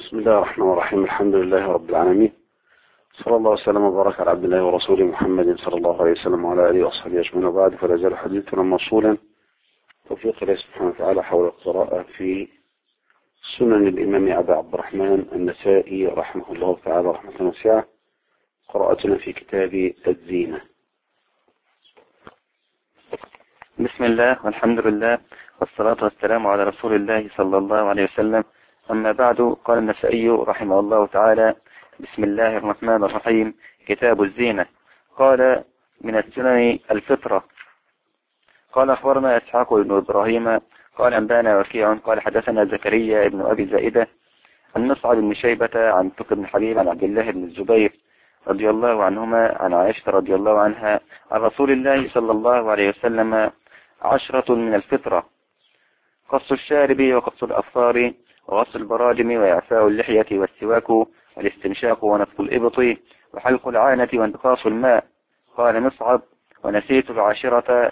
بسم الله الرحمن الرحيم. الحمد لله رب العالمين، صلى الله وسلم وبارك على عبد الله ورسوله محمد صلى الله عليه وسلم وعلى آله وصحبه أجمعين، وبعد، فلا يزال حديثنا موصولا توفيق الله سبحانه وتعالى حول القراءة في سنن الإمام أبي عبد الرحمن النسائي رحمه الله تعالى رحمة واسعة. قراءتنا في كتاب الزينة. بسم الله والحمد لله والصلاة والسلام على رسول الله صلى الله عليه وسلم. أما بعد، قال النسائي رحمه الله تعالى: بسم الله الرحمن الرحيم. كتاب الزينة. قال: من السنن الفطرة. قال: أخبرنا إسحاق بن إبراهيم قال: أنبانا وكيع قال: حدثنا زكريا بن أبي زائدة عن مصعب بن شيبة عن طق بن حبيب عن عبد الله بن الزبير رضي الله عنهما عن عائشة رضي الله عنها عن رسول الله صلى الله عليه وسلم: 10 من الفطرة: قص الشارب وقص الأظفار وغسل البراجم وإعفاء اللحية والسواك والاستنشاق ونفخ الإبط وحلق العانة وانتقاص الماء. قال مصعب: ونسيت العاشرة.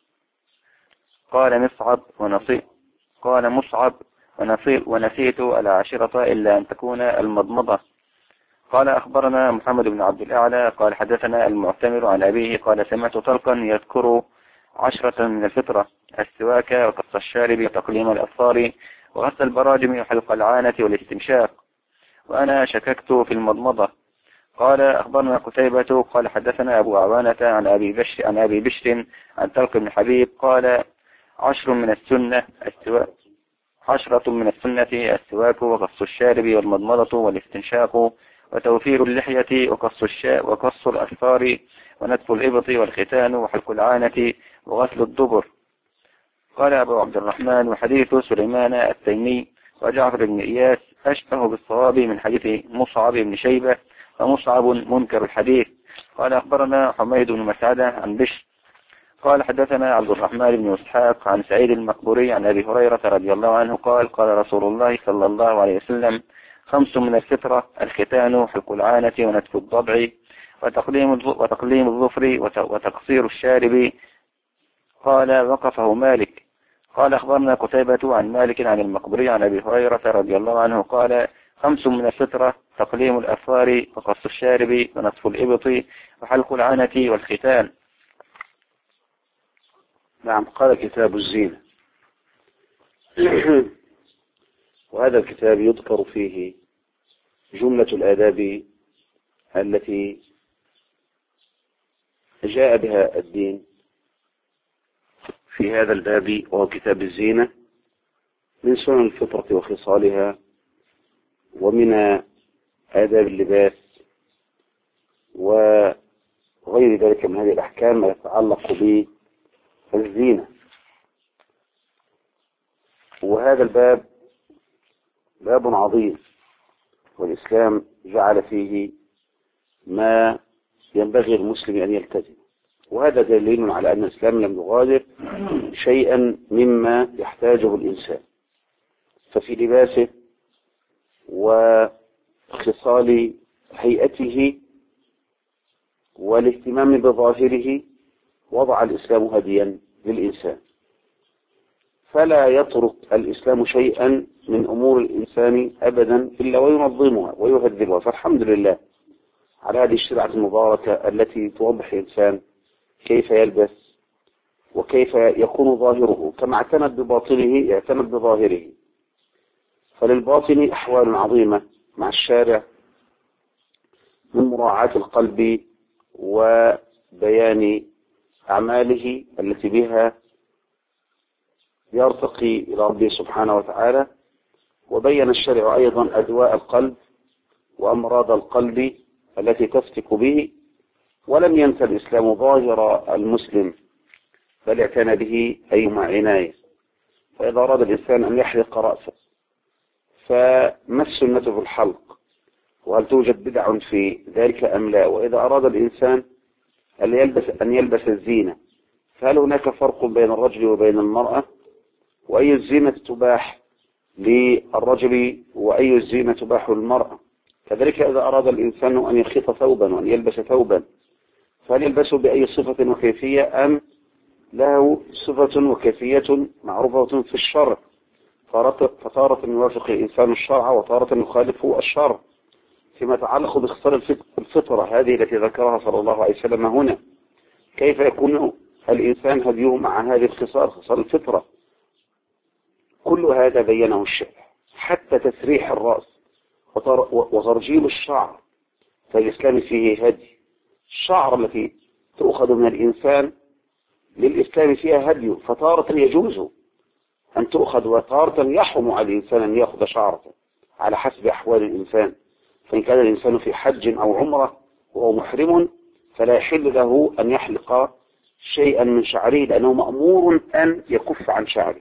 قال مصعب: ونسيت العاشرة إلا أن تكون المضمضة. قال: أخبرنا محمد بن عبد الأعلى قال: حدثنا المعتمر عن أبيه قال: سمعت طلقا يذكر 10 من الفطرة: السواك وقص الشارب وتقليم الأظفار وغسل البراجم وحلق العانة والاستنشاق، وأنا شككت في المضمضة. قال: أخبرنا قتيبة قال: حدثنا أبو عوانة عن أبي بشر عن طلق بن حبيب قال: 10 من السنة السواك وقص الشارب والمضمضة والاستنشاق وتوفير اللحية وقص الأظفار ونتف الإبط والختان وحلق العانة وغسل الدبر. قال أبو عبد الرحمن: وحديث سليمان التيمي وجعفر بن إياس أشبه بالصواب من حديث مصعب بن شيبة، ومصعب منكر الحديث. قال: أخبرنا حميد بن مسعدة عن بشر قال: حدثنا عبد الرحمن بن إسحاق عن سعيد المقبوري عن أبي هريرة رضي الله عنه قال: قال رسول الله صلى الله عليه وسلم: 5 من الفطرة: الختان حلق العانة ونتف الضبع وتقليم الظفر وتقصير الشارب. قال: وقفه مالك. قال: أخبرنا قتيبة عن مالك عن المقبوري عن أبي هريرة رضي الله عنه قال: 5 من الفطرة: تقليم الأظفار وقص الشارب ونتف الإبط وحلق العانة والختان. نعم. قال: كتاب الزينة. وهذا الكتاب يذكر فيه جملة الآداب التي جاء بها الدين في هذا الباب، وهو كتاب الزينة، من سنن الفطرة وخصالها، ومن آداب اللباس وغير ذلك من هذه الأحكام ما يتعلق بالزينة. وهذا الباب باب عظيم، والإسلام جعل فيه ما ينبغي المسلم أن يلتزم، وهذا دليل على أن الإسلام لم يغادر شيئا مما يحتاجه الإنسان. ففي لباسه وخصال هيئته والاهتمام بظاهره وضع الإسلام هديا للإنسان، فلا يترك الإسلام شيئا من أمور الإنسان أبدا إلا وينظمها ويهذبها. فالحمد لله على هذه الشريعة المباركة التي توضح الإنسان كيف يلبس وكيف يكون ظاهره، كما اعتنت بباطنه يعتنت بظاهره. فللباطن أحوال عظيمة مع الشارع من مراعاة القلب وبيان أعماله التي بها يرتقي إلى ربه سبحانه وتعالى. وبين الشرع أيضا أدواء القلب وأمراض القلب التي تفتك به، ولم ينسى الإسلام ظاهر المسلم، بل اعتنى به أيما عناية. فإذا أراد الإنسان أن يحلق رأسه فما السنة في الحلق، وهل توجد بدع في ذلك أم لا؟ وإذا أراد الإنسان أن يلبس الزينة، فهل هناك فرق بين الرجل وبين المرأة؟ وأي الزينة تباح للرجل وأي الزينة تباح للمرأة؟ كذلك إذا أراد الإنسان أن يخيط ثوبا وأن يلبس ثوبا، فهل يلبسه بأي صفة وكيفية أم له صفة وكيفية معروفة في الشرع؟ فتارة يوافق الإنسان الشرع وتارة يخالف الشرع. فيما يتعلق باختصار الفطرة هذه التي ذكرها صلى الله عليه وسلم هنا، كيف يكون الإنسان هديه مع هذه خصال الفطرة؟ كل هذا بينه الشرع، حتى تسريح الرأس وترجيل الشعر، فالإسلام فيه هدي. الشعر التي تؤخذ من الإنسان للإسلام فيها هدي، فتارة يجوز أن تؤخذ وتارة يحرم على الإنسان أن يأخذ شعرة على حسب أحوال الإنسان. فإن كان الإنسان في حج أو عمرة وهو محرم فلا يحل له أن يحلق شيئا من شعره، لأنه مأمور أن يكف عن شعره.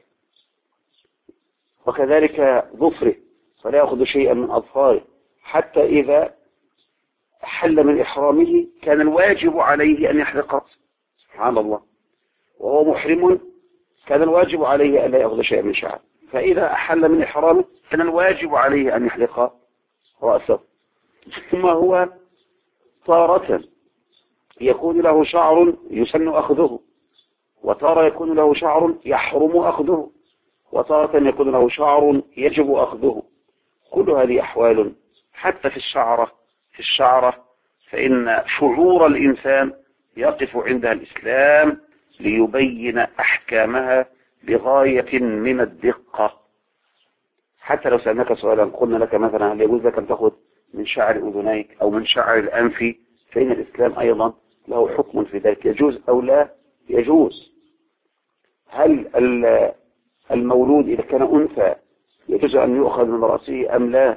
وكذلك ظفره، فلا يأخذ شيئا من أظفاره، حتى إذا حل من إحرامه كان الواجب عليه أن يحلق، سبحان الله، وهو محرم كان الواجب عليه أن لا يأخذ شيئا من شعره. فإذا أحل من إحرامه كان الواجب عليه أن يحلق رأسه. ثم هو تارة يكون له شعر يسن أخذه، وتارة يكون له شعر يحرم أخذه، وتارة يكون له شعر يجب أخذه. كل هذه أحوال. حتى في الشعرة فإن شعور الإنسان يقف عندها الإسلام ليبين أحكامها بغاية من الدقة. حتى لو سألناك سؤالا قلنا لك مثلا هل يجوز لك أن تأخذ من شعر أذنيك أو من شعر الأنف، فإن الإسلام أيضا له حكم في ذلك، يجوز أو لا يجوز. هل المولود إذا كان أنثى يجوز أن يؤخذ من رأسه أم لا؟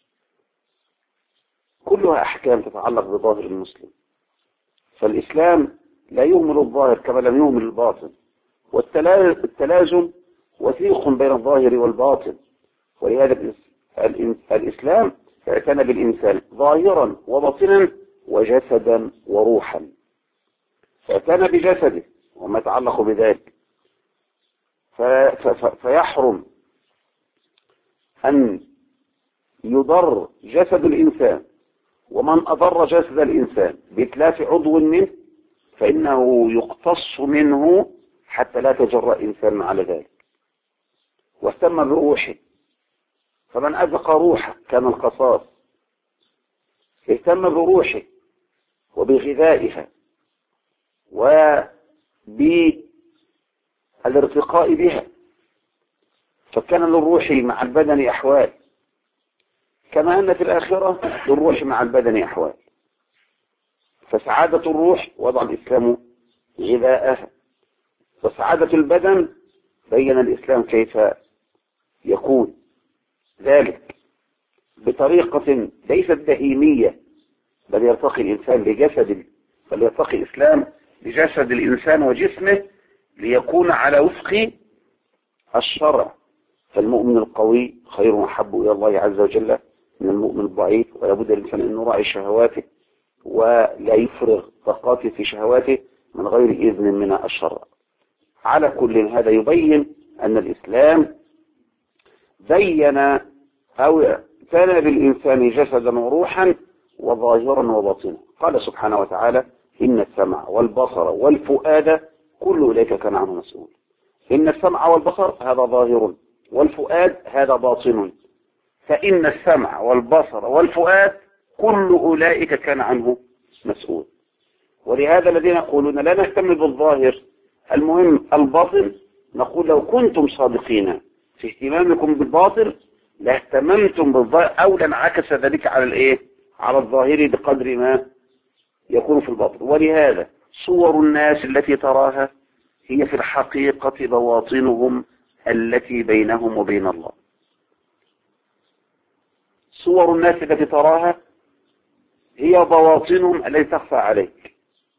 كلها أحكام تتعلق بظاهر المسلم. فالإسلام لا يهمل الظاهر كما لم يهمل الباطن، والتلازم وثيق بين الظاهر والباطن. ولهذا الإسلام اعتنى بالإنسان ظاهرا وباطنا وجسدا وروحا، اعتنى بجسده وما يتعلق بذلك. فيحرم أن يضر جسد الإنسان، ومن أضر جسد الإنسان بإتلاف عضو منه فإنه يقتص منه حتى لا تجرأ إنسان على ذلك. واهتم بروحه، فمن أذق روحه كان القصاص. اهتم بروحه وبغذائها وبالارتقاء بها، فكان للروح مع البدن أحوال، كما أن في الآخرة للروح مع البدن أحوال. فسعادة الروح وضع الإسلام غذاءها، وسعادة البدن بين الإسلام كيف يكون ذلك بطريقة ليست بهيمية، بل يرتقي الإنسان بل يرتقي الإسلام بجسد الإنسان وجسمه ليكون على وفق الشرع. فالمؤمن القوي خير وأحب إلى الله عز وجل من المؤمن الضعيف، ولا بد الإنسان أن يراعي شهواته ولا يفرغ طاقاته في شهواته من غير إذن من الشرع. على كل هذا يبين أن الإسلام بين أو اعتنى بالإنسان جسدا وروحا وظاهرا وباطنا. قال سبحانه وتعالى: إن السمع والبصر والفؤاد كل أولئك كان عنه مسؤول. إن السمع والبصر هذا ظاهر، والفؤاد هذا باطن. فإن السمع والبصر والفؤاد كل أولئك كان عنه مسؤول. ولهذا الذين يقولون لا نهتم بالظاهر المهم الباطن، نقول لو كنتم صادقين في اهتمامكم بالباطن لاهتممتم بالظاهر، أو لانعكس ذلك على الظاهر بقدر ما يكون في الباطن. ولهذا صور الناس التي تراها هي في الحقيقة بواطنهم التي بينهم وبين الله. صور الناس التي تراها هي بواطنهم التي تخفى عليك.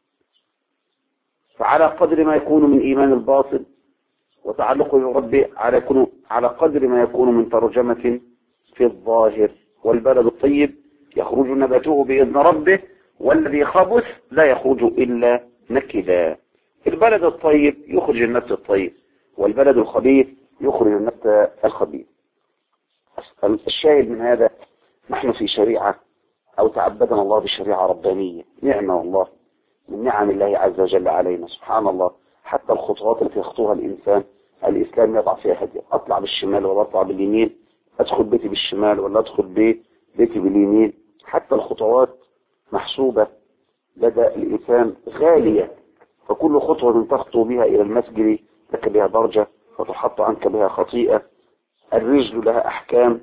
فعلى قدر ما يكون من إيمان الباطن وتعلقه بربه على قدر ما يكون من ترجمة في الظاهر. والبلد الطيب يخرج نباته بإذن ربه، والذي خبث لا يخرج إلا نكدا. البلد الطيب يخرج النبت الطيب، والبلد الخبيث يخرج النبت الخبيث. الشاهد من هذا نحن في شريعة، أو تعبدنا الله بشريعة ربانية، نعمة والله من نعم الله عز وجل علينا. سبحان الله، حتى الخطوات التي يخطوها الإنسان الإسلام يضع فيها هدية. أطلع بالشمال ولا أطلع باليمين، أدخل بيتي بالشمال ولا أدخل بيتي باليمين، حتى الخطوات محسوبة لدى الإنسان غالية. فكل خطوة تخطو بها إلى المسجد لك بها درجة وتحط عنك بها خطيئة. الرجل لها أحكام،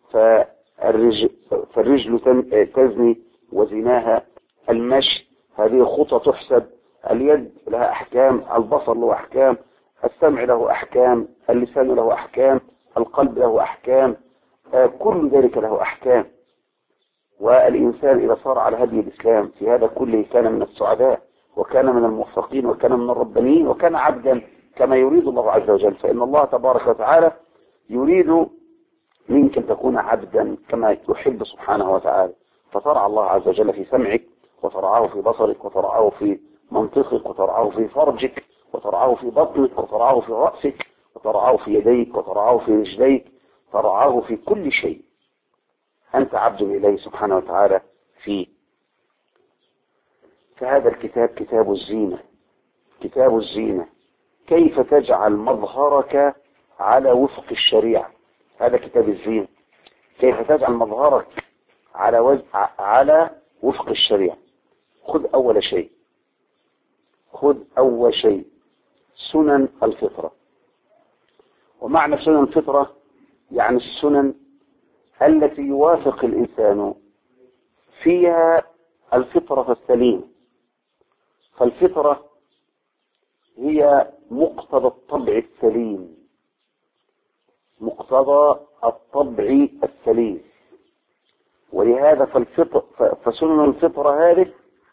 فالرجل تزني وزناها. المشي هذه خطى تحسب. اليد لها أحكام، البصر له أحكام، السمع له أحكام، اللسان له أحكام، القلب له أحكام، كل ذلك له أحكام. والإنسان إذا صار على هدي الإسلام في هذا كله كان من السعداء، وكان من الموفقين، وكان من الربانيين، وكان عبدا كما يريد الله عز وجل. فإن الله تبارك وتعالى يريد منك أن تكون عبدا كما يحب سبحانه وتعالى. فترعى الله عز وجل في سمعك، وترعاه في بصرك، وترعاه في منطقك، وترعاه في فرجك، وترعاه في بطنك، وترعاه في رأسك، وترعاه في يديك، وترعاه في رجليك، ترعاه في كل شيء. أنت عبد إليه سبحانه وتعالى فيه. فهذا الكتاب كتاب الزينة، كتاب الزينة، كيف تجعل مظهرك على وفق الشريعة. هذا كتاب الزينة، كيف تجعل مظهرك على وفق الشريعة. خذ أول شيء سنن الفطرة. ومعنى سنن الفطرة يعني السنن التي يوافق الإنسان فيها الفطرة السليمة. فالفطرة هي مقتضى الطبع السليم، مقتضى الطبع السليم. ولهذا فسنن الفطرة هذه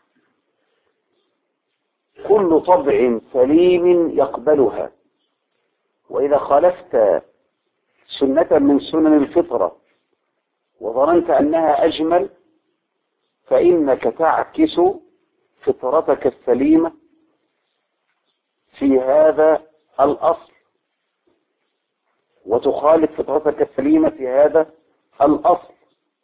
كل طبع سليم يقبلها. وإذا خالفت سنة من سنن الفطرة وظننت أنها أجمل فإنك تعكس فطرتك السليمة في هذا الأصل، وتخالف فطرتك السليمة في هذا الأصل.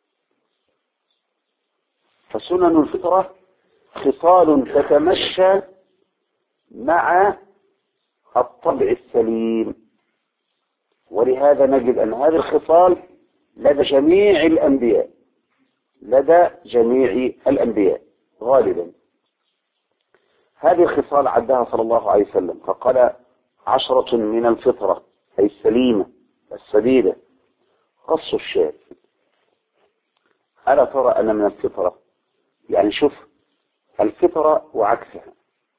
فسنن الفطرة خصال تتمشى مع الطبع السليم. ولهذا نجد أن هذه الخصال لدى جميع الأنبياء غالبا. هذه الخصال عدها صلى الله عليه وسلم فقال 10 من الفطرة أي السليمة السديدة. قص الشارب. ألا ترى أن من الفطرة، يعني شوف الفطرة وعكسها.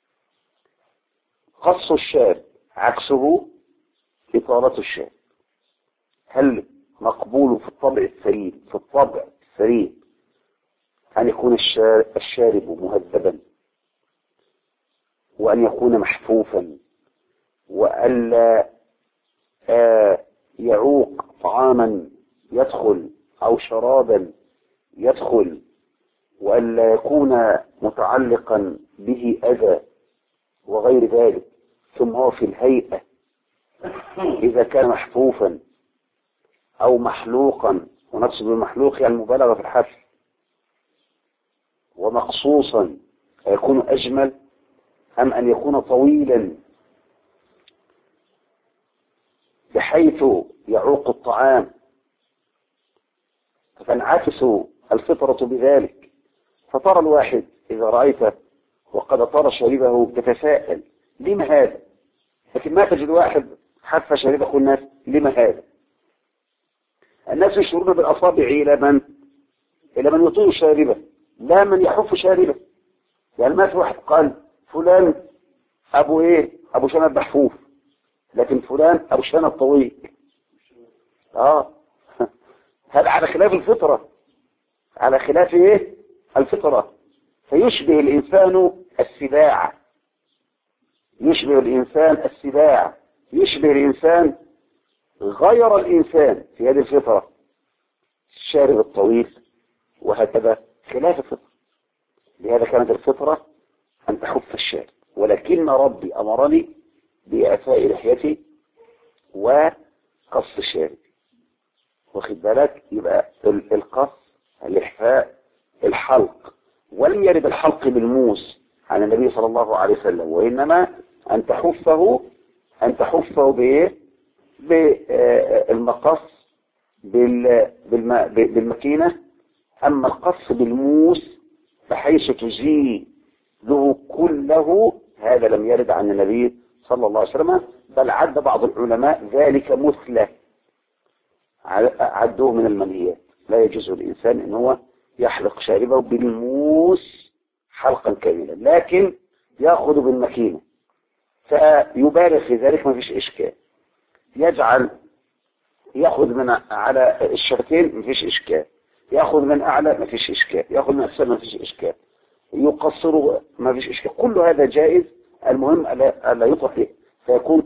قص الشارب عكسه إطالة الشارب. هل مقبول في الطبع السليم أن يكون الشارب مهذبا، وأن يكون محفوفا، وألا يعوق طعاما يدخل أو شرابا يدخل، وألا يكون متعلقا به أذى وغير ذلك. ثم هو في الهيئة إذا كان محفوفا أو محلوقا، ونقصد بالمحلوق يعني المبالغة في الحفل، ومقصوصا يكون أجمل أم أن يكون طويلا بحيث يعوق الطعام. فتنعكس الفطرة بذلك. فترى الواحد إذا رأيته وقد طار شريبه تتساءل لما هذا، لكن ما تجد واحد حف شريبه الناس لما هذا. الناس يشعرون بالأصابع إلى من يطيل شاربه، لا من يحف شاربه. يعني ما في واحد قال فلان أبو شنب محفوف، لكن فلان أبو شنب طويل. هذا على خلاف الفطرة، على خلاف الفطرة. فيشبه الإنسان السباع، يشبه الإنسان غير الإنسان في هذه الفطرة، الشارب الطويل، وهكذا خلاف الفطرة. لهذا كانت الفطرة أن تحف الشارب، ولكن ربي أمرني بإعفاء لحيتي وقص الشارب. واخد بالك؟ يبقى القص، الإحفاء، الحلق. ولم يرد الحلق بالموس عن النبي صلى الله عليه وسلم، وإنما أن تحفه بالمقص بالمكينة. أما القص بالموس بحيث تزيله كله هذا لم يرد عن النبي صلى الله عليه وسلم، بل عد بعض العلماء ذلك مثلة، عدوه من المنهيات. لا يجوز للإنسان أن هو يحلق شاربه بالموس حلقا كاملا، لكن يأخذ بالمكينة فيبالغ في ذلك ما فيش إشكال. يأخذ من على الشفتين ما فيش إشكال، يأخذ من أعلى ما فيش إشكال، يأخذ من أسفل ما فيش إشكال، يقصره ما فيش إشكال، كل هذا جائز. المهم ألا يطلق فيكون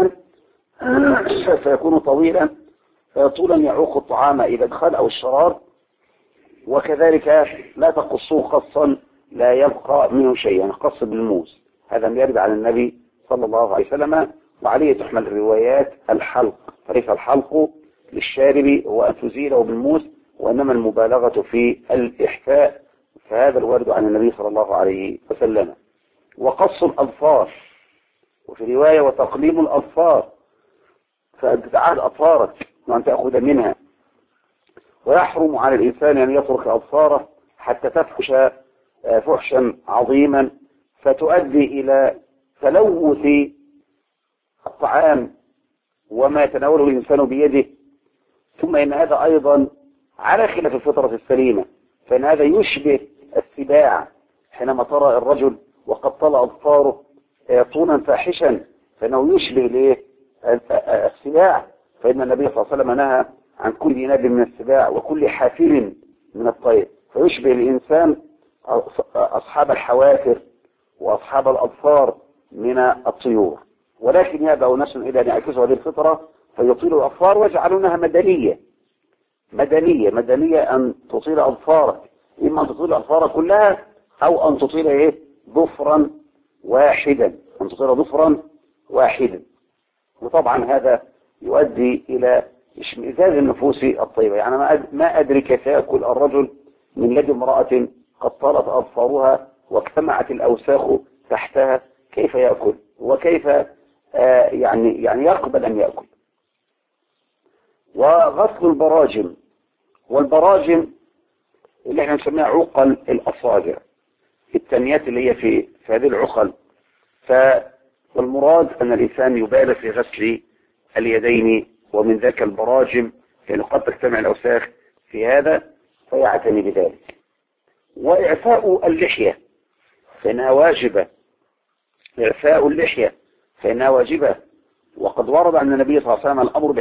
طويلا طولا يعوق الطعام إذا دخل أو الشراب، وكذلك لا تقصوه قصا لا يبقى منه شيء، يعني قص بالموس هذا يرد عن النبي صلى الله عليه وسلم. وعليه تحمل الروايات الحلق، فليس الحلق للشارب هو أن تزيله بالموس، وإنما المبالغة في الإحفاء، فهذا الوارد عن النبي صلى الله عليه وسلم. وقص الأظفار، وفي رواية وتقليم الأظفار، فأن تتعاد أظفارك وأن تأخذ منها. ويحرم على الإنسان أن يترك أظفاره حتى تفحش فحشا عظيما فتؤدي إلى تلوث الطعام وما يتناوله الإنسان بيده. ثم إن هذا أيضا على خلاف الفطرة السليمة، فإن هذا يشبه السباع، حينما ترى الرجل وقد طلع أظفاره طولا فاحشا فإنه يشبه السباع، فإن النبي صلى الله عليه وسلم نهى عن كل ناب من السباع وكل حافر من الطير، فيشبه الإنسان أصحاب الحوافر وأصحاب الأظفار من الطيور. ولكن يأبى ناس إلى أن يعكسوا هذه الفطرة فيطيلوا الأظفار ويجعلونها مدنية أن تطيل أظفارك، إما أن تطيل أظفارك كلها أو أن تطيل ضفرا واحدا، وطبعا هذا يؤدي إلى اشمئزاز النفوس الطيبة. يعني ما أدري كيف يأكل الرجل من يد امرأة قد طالت أظفارها واجتمعت الأوساخ تحتها، كيف يأكل وكيف يعني يقبل أن يأكل. وغسل البراجم، والبراجم اللي احنا نسميها عقل الأصابع، التنيات اللي هي في هذه العقل، فالمراد أن الإنسان يبالغ في غسل اليدين ومن ذاك البراجم، لأنه قد تجتمع الأوساخ في هذا فيعتني بذلك. وإعفاء اللحية فإنها واجبة، وقد ورد عن النبي صلى الله عليه وسلم الأمر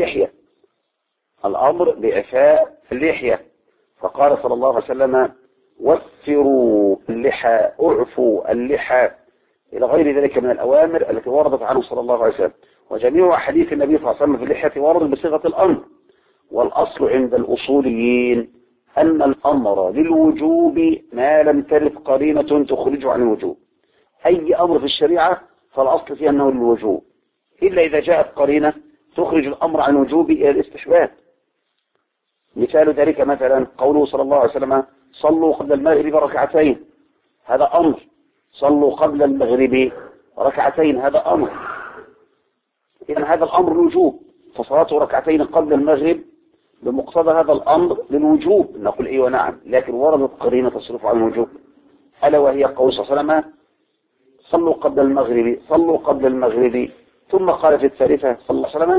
بإعفاء اللحية، فقال صلى الله عليه وسلم وفروا اللحى، اعفوا اللحى، إلى غير ذلك من الأوامر التي وردت عنه صلى الله عليه وسلم. وجميع حديث النبي صلى الله عليه وسلم في اللحية ورد بصيغة الأمر. والأصل عند الأصوليين أن الأمر للوجوب ما لم ترد قرينة تخرج عن الوجوب. أي أمر في الشريعة فالأصل فيه أنه للوجوب، إلا إذا جاءت قرينة تخرج الأمر عن الوجوب إلى الاستحباب. مثال ذلك مثلا قوله صلى الله عليه وسلم صلوا قبل المغرب ركعتين، هذا أمر. صلوا قبل المغرب ركعتين، هذا أمر. إذن هذا الأمر الوجوب، فصلاة ركعتين قبل المغرب بمقتضى هذا الأمر للوجوب، نقول إيه ونعم، لكن وردت قرينة تصرف عن الوجوب، ألا وهي قول صلى الله عليه وسلم صلوا قبل المغرب، ثم قال في الثالثة صلى الله عليه وسلم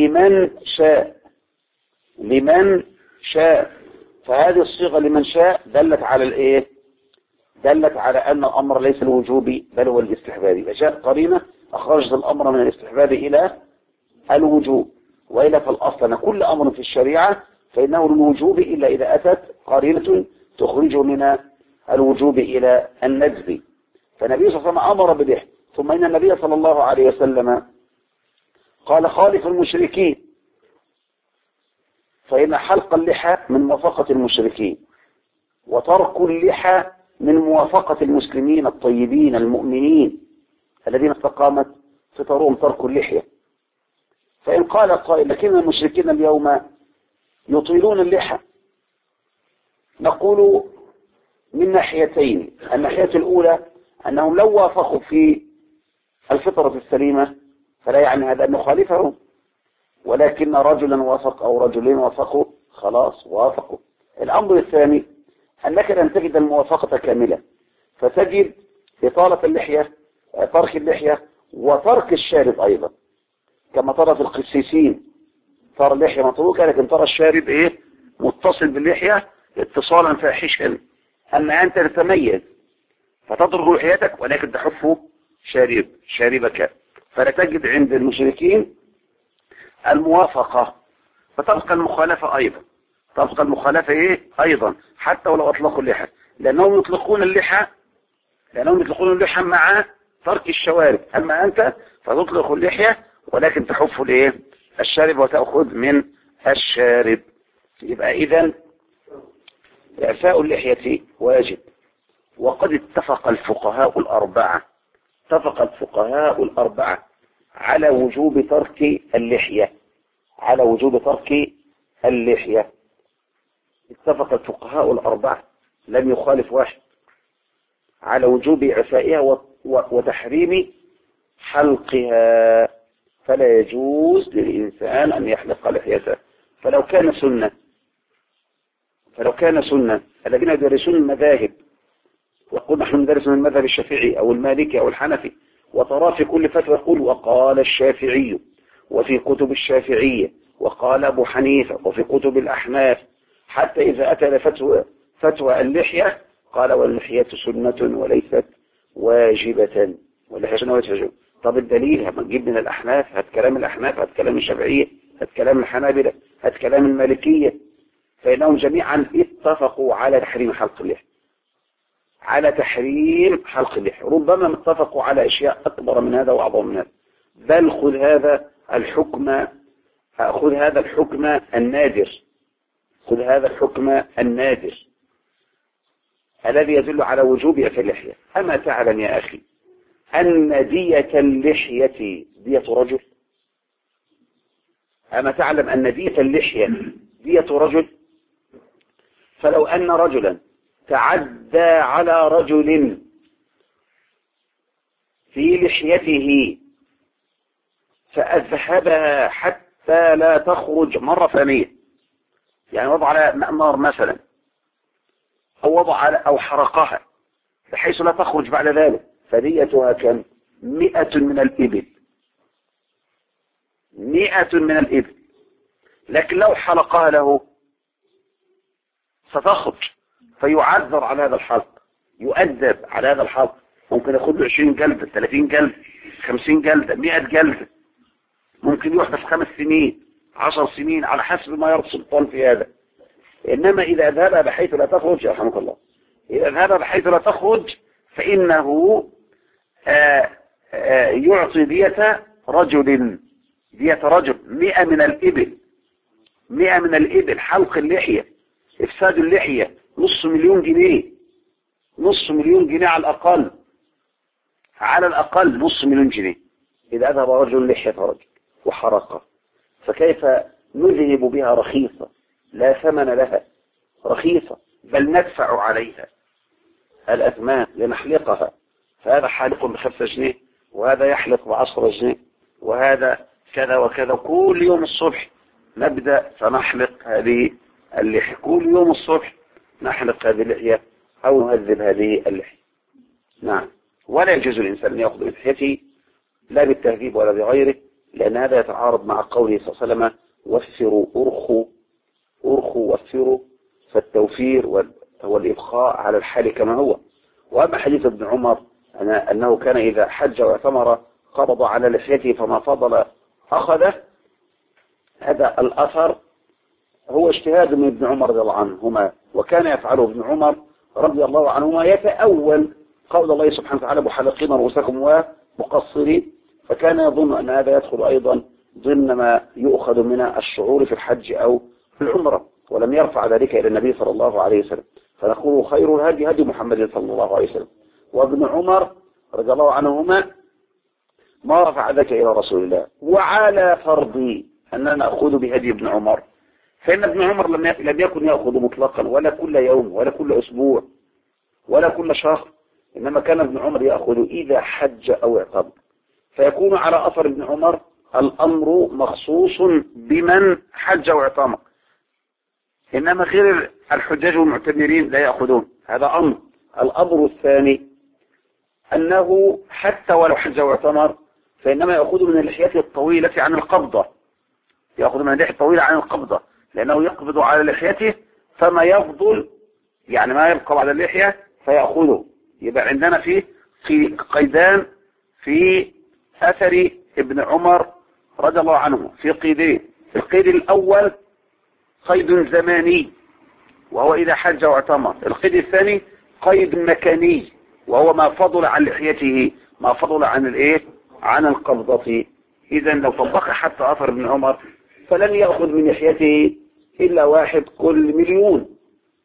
لمن شاء، فهذه الصيغة لمن شاء دلت على أن الأمر ليس الوجوبي بل هو الاستحبابي، فجاءت قرينة أخرجت الأمر من الاستحباب إلى الوجوب. وإلا فالأصل أن كل أمر في الشريعة فإنه للوجوب إلا إذا أتت قرينة تخرج من الوجوب إلى الندب. فالنبي صلى الله عليه وسلم أمر بالإحسان، ثم إن النبي صلى الله عليه وسلم قال خالف المشركين، فإن حلق اللحى من موافقة المشركين، وترك اللحى من موافقة المسلمين الطيبين المؤمنين الذين استقامت فطرهم ترك اللحية. فإن قال قائل لكن المشركين اليوم يطيلون اللحى، نقول من ناحيتين. الناحية الأولى أنهم لو وافقوا في الفطرة السليمة فلا يعني هذا أن نخالفهم، ولكن رجلا وافق أو رجلين وافقوا خلاص وافقوا. الأمر الثاني أنك لن تجد الموافقة كاملة، فتجد إطالة اللحية، ترك اللحية وترك الشارب أيضا، كما ترى في القسيسين ترى اللحية متروكة لكن ترى الشارب إيه متصل باللحية اتصالا فاحشا. أما أنت تتميز فتضرب لحيتك ولكن تحف شاربك، فلا تجد عند المشركين الموافقة، فتبقى المخالفة أيضا، تبقى المخالفة إيه أيضا حتى ولو أطلقوا اللحى، لأنهم يطلقون اللحى مع ترك الشوارب. أما أنت فتطلق اللحية ولكن تحف الإيه الشارب وتأخذ من الشارب. يبقى إذن إعفاء اللحية واجب. وقد اتفق الفقهاء الأربعة على وجوب ترك اللحية، اتفق الفقهاء الأربعة لم يخالف واحد على وجوب إعفائها وتحريم حلقها، فلا يجوز للإنسان أن يحلق لحيته. فلو كان سنة الذين يدرسون المذاهب ويقول نحن ندرس من المذهب الشافعي أو المالكي أو الحنفي، وترى في كل فتوى يقول وقال الشافعي وفي كتب الشافعية وقال أبو حنيفة وفي كتب الأحناف، حتى إذا أتى فتوى اللحية قال واللحية سنة وليست واجبة. طب الدليل ما تجيب من الأحناف، هات كلام الأحناف، هات كلام الشافعية، هات كلام الحنابلة، هات كلام المالكية، فإنهم جميعا اتفقوا على تحريم حلق اللحية، ربما اتفقوا على أشياء أكبر من هذا وأعظم من هذا. بل خذ هذا الحكم النادر الذي يدل على وجوب إعفاء اللحية. أما تعلم يا أخي أن دية اللحية دية رجل؟ أما تعلم أن دية اللحية دية رجل؟ فلو أن رجلا تعدى على رجل في لحيته فأذهبها حتى لا تخرج مرة ثانية، يعني وضع على مأمار مثلا أو حرقها بحيث لا تخرج بعد ذلك، فديتها كم؟ 100 من الإبل. 100 من الإبل. لكن لو حلقها له ستخرج، فيعذر على هذا الحلق، يؤدب على هذا الحلق، ممكن ياخد له 20 جلدة، 30 جلدة، 50 جلدة، 100 جلدة، ممكن يحبس 5 سنين 10 سنين على حسب ما يرى السلطان في هذا. إنما إذا ذهب بحيث لا تخرج يرحمك الله، إذا ذهب بحيث لا تخرج فإنه يعطي دية رجل 100 من الإبل. 100 من الإبل حلق اللحية، إفساد اللحية $500,000 جنيه، $500,000 على الأقل $500,000 جنيه إذا أذهب رجل لحية رجل وحرقه. فكيف نذهب بها رخيصة لا ثمن لها، رخيصة بل ندفع عليها الأثمان لنحلقها، فهذا حالق ب5 جنيه وهذا يحلق ب10 جنيه وهذا كذا وكذا. كل يوم الصبح نبدأ فنحلق هذه اللحية، كل يوم الصبح نحلق هذه اللحية أو نهذب هذه اللحية. نعم. ولا يجوز الإنسان أن يأخذ لحيته لا بالتهذيب ولا بغيره، لأن هذا يتعارض مع قوله صلى الله عليه وسلم وفروا أرخوا وفروا، فالتوفير هو الإبقاء على الحال كما هو. وأما حديث ابن عمر أنه كان إذا حج واعتمر قبض على لحيته فما فضل أخذه، هذا الأثر هو اجتهاد من ابن عمر رضي الله عنهما، وكان يفعله ابن عمر رضي الله عنهما يتأول قول الله سبحانه وتعالى محلقين رؤوسكم ومقصرين، فكان يظن أن هذا يدخل أيضا ضمن ما يؤخذ من الشعور في الحج أو في العمرة، ولم يرفع ذلك إلى النبي صلى الله عليه وسلم. فنقول خير الهدي هدي محمد صلى الله عليه وسلم. وابن عمر رضي الله عنهما ما رفع ذلك إلى رسول الله. وعلى فرض أننا نأخذ بهدي ابن عمر، فإن ابن عمر لم يكن يأخذ مطلقا ولا كل يوم ولا كل أسبوع ولا كل شهر، إنما كان ابن عمر يأخذ إذا حج أو اعتمر، فيكون على أثر ابن عمر الأمر مخصوص بمن حج واعتمر، إنما غير الحجاج والمعتمرين لا يأخذون، هذا أمر. الأمر الثاني أنه حتى ولو حج واعتمر فإنما يأخذ من اللحية الطويلة عن القبضة، يأخذ من اللحية الطويلة عن القبضة، لأنه يقبض على لحيته فما يفضل يعني ما يبقى بعد اللحية فيأخذه. يبقى عندنا في قيدان في أثر ابن عمر رضي الله عنه، في قيدين. القيد الأول قيد زماني وهو إذا حج واعتمر. القيد الثاني قيد مكاني وهو ما فضل عن لحيته، ما فضل عن عن القبضة. إذا لو طبق حتى أثر ابن عمر فلن يأخذ من لحيته إلا واحد كل مليون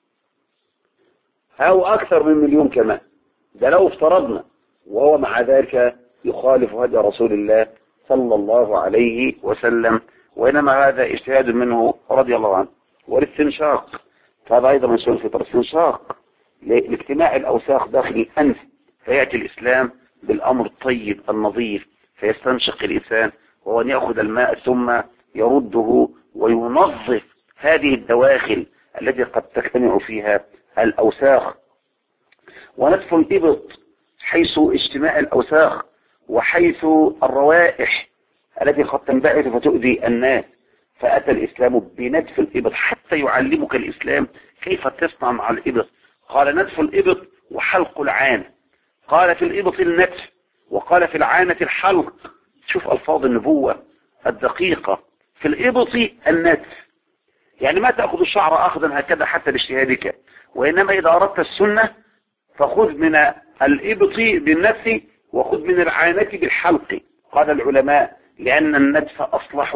أو أكثر من مليون كمان، ده لو افترضنا، وهو مع ذلك يخالف هدي رسول الله صلى الله عليه وسلم، وإنما هذا اجتهاد منه رضي الله عنه. والاستنشاق فهذا أيضا من سنة الفطرة، استنشاق لاجتماع الأوساخ داخل الأنف، فيأتي الإسلام بالأمر الطيب النظيف، فيستنشق الإنسان وهو أن يأخذ الماء ثم يرده وينظف هذه الدواخل التي قد تجتمع فيها الأوساخ. ونتف الإبط حيث اجتماع الأوساخ وحيث الروائح التي قد تنبعث فتؤذي الناس، فأتى الإسلام بنتف الإبط حتى يعلمك الإسلام كيف تصنع مع الإبط. قال نتف الإبط وحلق العانة، قال في الإبط النتف وقال في العانة الحلق. شوف ألفاظ النبوة الدقيقة. في الإبط النتف، يعني ما تأخذ الشعر أخذا هكذا حتى باجتهادك، وإنما إذا أردت السنة فخذ من الإبط بالنتف وخذ من العانة بالحلق. قال العلماء لأن النتف أصلح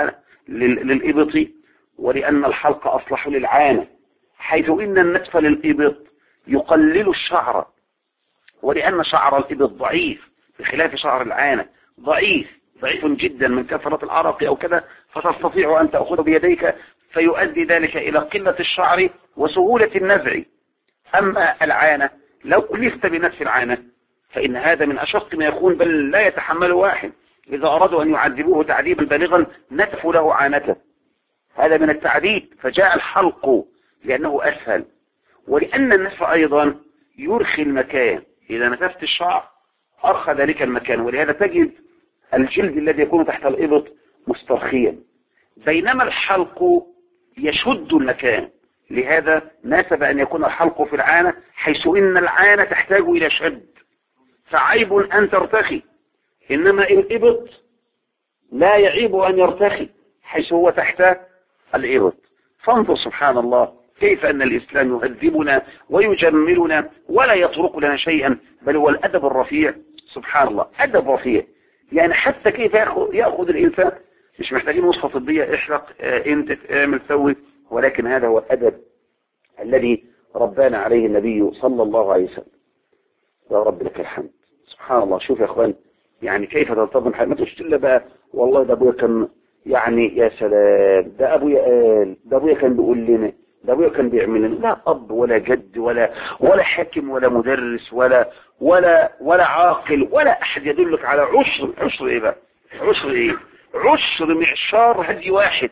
للإبط، ولأن الحلق أصلح للعانة، حيث إن النتف للإبط يقلل الشعر، ولأن شعر الإبط ضعيف بخلاف شعر العانة، ضعيف جدا من كثرة العرق أو كذا، فتستطيع أن تأخذ بيديك فيؤدي ذلك إلى قلة الشعر وسهولة النزع. أما العانة لو كلفت بنتف العانة فإن هذا من أشق ما يكون، بل لا يتحمل واحد. إذا أرادوا أن يعذبوه تعذيبا بالغا نتفوا له عانته، هذا من التعذيب، فجاء الحلق لأنه أسهل، ولأن النتف أيضا يرخي المكان، إذا نتفت الشعر أرخى ذلك المكان، ولهذا تجد الجلد الذي يكون تحت الإبط مسترخيا، بينما الحلق يشد المكان. لهذا ناسب أن يكون الحلق في العانة، حيث إن العانة تحتاج إلى شد، فعيب أن ترتخي، إنما الإبط لا يعيب أن يرتخي حيث هو تحت الإبط. فانظر سبحان الله كيف أن الإسلام يهذبنا ويجملنا ولا يترك لنا شيئا، بل هو الأدب الرفيع. سبحان الله، أدب رفيع، يعني حتى كيف يأخذ الإنسان، مش محتاجين وصفة طبية احرق انت اعمل سوي، ولكن هذا هو الأدب الذي ربنا عليه النبي صلى الله عليه وسلم. يا رب لك الحمد. سبحان الله. شوف يا اخوان يعني كيف تنتظم حياتك، ما تقولش الا بقى والله ده ابويا كان يعني يا سلام، ده ابويا قال، ده ابويا كان بيقول لنا، ده ابويا كان بيعمل لنا. لا اب ولا جد ولا حاكم ولا مدرس ولا عاقل ولا احد يدلك على عشر ايه بقى، عشر ايه، عشر معشار هدي واحد،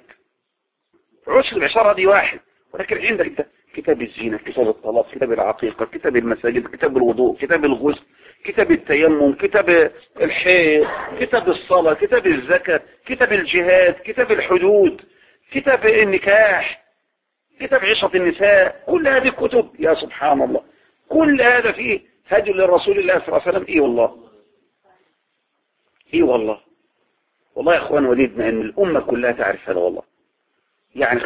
عشر معشار هدي واحد. ولكن عندك كتاب الزينة، كتاب الطلاق، كتاب العقيقة، كتاب المساجد، كتاب الوضوء، كتاب الغسل، كتاب التيمم، كتاب الحيض، كتاب الصلاة، كتاب الزكاة، كتاب الجهاد، كتاب الحدود، كتاب النكاح، كتاب عشرة النساء. كل هذه الكتب يا سبحان الله، كل هذا فيه هدي للرسول الله صلى الله عليه وسلم. ايه والله، ايه والله، والله يا اخوان وليدنا ان الامة كلها تعرف هذا، والله يعني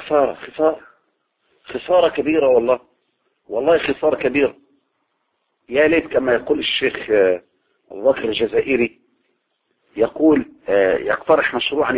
خسارة كبيرة، والله خسارة كبيرة. يا ليت كما يقول الشيخ أبو بكر الجزائري، يقول يقترح مشروعا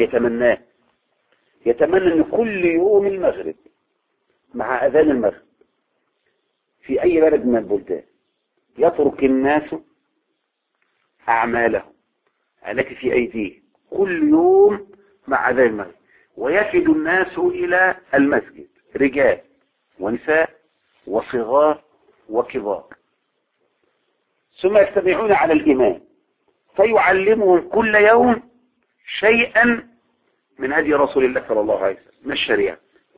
يتمنى أن كل يوم المغرب مع أذان المغرب في أي بلد من البلدان يترك الناس أعمالهم التي في أيديهم كل يوم مع أذان المغرب، ويفد الناس إلى المسجد، رجال ونساء وصغار وكبار، ثم يجتمعون على الإمام فيعلمهم كل يوم شيئا من هدي رسول الله صلى الله عليه وسلم من الشريعة.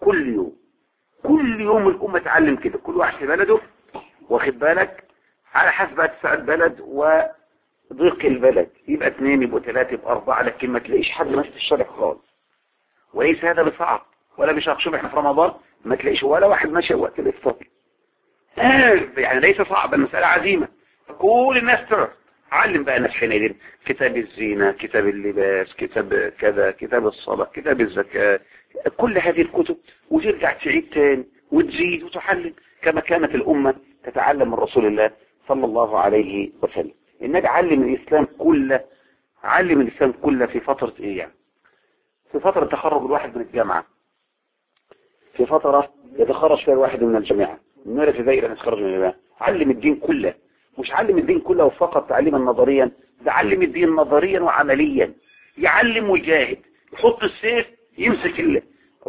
كل يوم الأمة تعلم كده، كل واحد في بلده، واخد بالك، على حسب اتساع البلد وضيق البلد، يبقى 2 يبقى 3 يبقى 4، لكن ما تلاقيش حد ماشي في الشارع خالص. وليس هذا بصعب ولا بشق. شوف احنا في رمضان ما تلاقيش ولا واحد ماشي وقت الافطار، يعني ليس صعب، المسألة عزيمة. كل الناس تعرف. علم بقى الناس حينئذ كتاب الزينة، كتاب اللباس، كتاب كذا، كتاب الصلاة، كتاب الزكاة، كل هذه الكتب، وترجع تعيد تاني وتزيد وتحلل كما كانت الأمة تتعلم من رسول الله صلى الله عليه وسلم. النبي علم الإسلام كله في فترة ايه يعني؟ في فترة تخرج الواحد من الجامعة، في فترة يتخرج فيها الواحد من الجامعة، من ابتدائي إلى يتخرج من الجامعة. علم الدين كله، مش علم الدين كله فقط تعليما نظريا، ده علم الدين نظريا وعمليا. يعلم ويجاهد، يحط السيف يمسك الله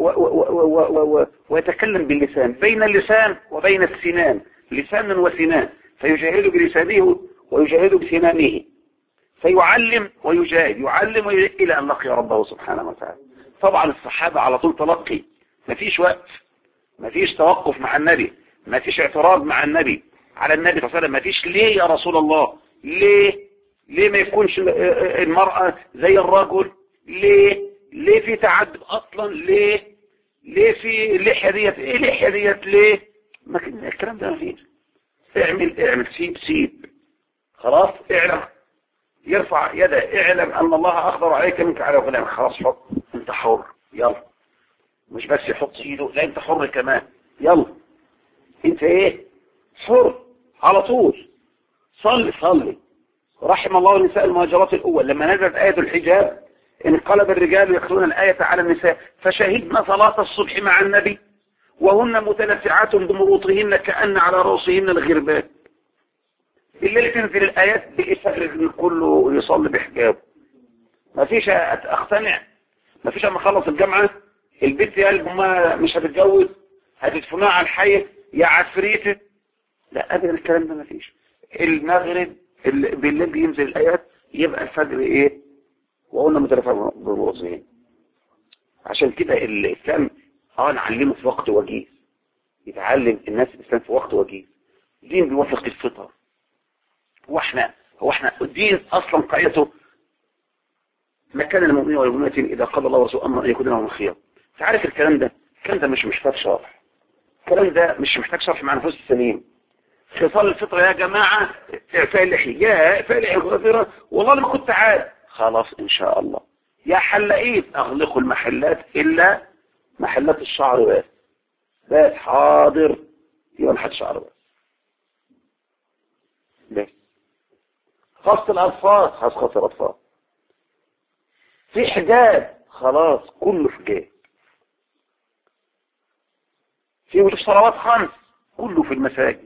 ويتكلم باللسان، بين اللسان وبين السنان، لسانا وسنان، فيجاهد بلسانه ويجاهد بسنانه، فيعلم ويجاهد، يعلم ويجاهد إلى أن لقي ربه سبحانه وتعالى. طبعا الصحابة على طول تلقي، مفيش وقت، مفيش توقف مع النبي، مفيش اعتراض مع النبي على النبي صلى الله عليه وسلم، مفيش ليه يا رسول الله، ليه ما يكونش المرأة زي الرجل، ليه في تعدد اصلا، ليه في اللحية ديت، ايه اللحية ديت ليه؟ ما الكلام ده مفيش. اعمل سيب خلاص. اعلم، يرفع يده، اعلم ان الله اقدر عليك منك على غلام، خلاص حط، انت حر، يلا. مش بس يحط ايده، لا انت حر كمان، يلا انت ايه، حر على طول. صلي. رحم الله النساء المهاجرات الأول، لما نزلت آية الحجاب انقلب الرجال يقرؤون الآية على النساء، فشهدنا صلاة الصبح مع النبي وهن متلفعات بمروطهن كأن على رؤوسهن الغربان. الليل تنزل الآيات بإفر كله يصلي بحجابه. ما فيش أقتنع، ما فيش أما خلص الجامعة البنت قال ما مش هتتجوز، هتدفنها على الحي يا عفريته. لا ابدا الكلام ده ما فيش. المغرب بالليل بينزل الايات، يبقى الفجر ايه وقلنا مترفع برؤوسهم. عشان كده الاسلام نعلمه في وقت وجيز، يتعلم الناس الاسلام في وقت وجيز. دين بيوافق الفطر. هو احنا الدين اصلا قاعدته ما كان المؤمنين والمؤمنات اذا قضى الله ورسوله امرا ان يكون لهم الخيار. تعرف الكلام ده مش محتاج شرح، الكلام ده مش محتاج شرح مع نفوس السليم. خصال الفطرة يا جماعة، اعفاء اللحية، يا اعفاء اللحية الغفيرة، والله ما كنت عارف، خلاص ان شاء الله. يا حلاقين اغلقوا المحلات الا محلات الشعر بس حاضر، يبقى محل شعر بس. خاصة الاطفال، خاصة الاطفال في حجاب، خلاص كله حجاب. في وجود صلوات 5 كله في المساجد،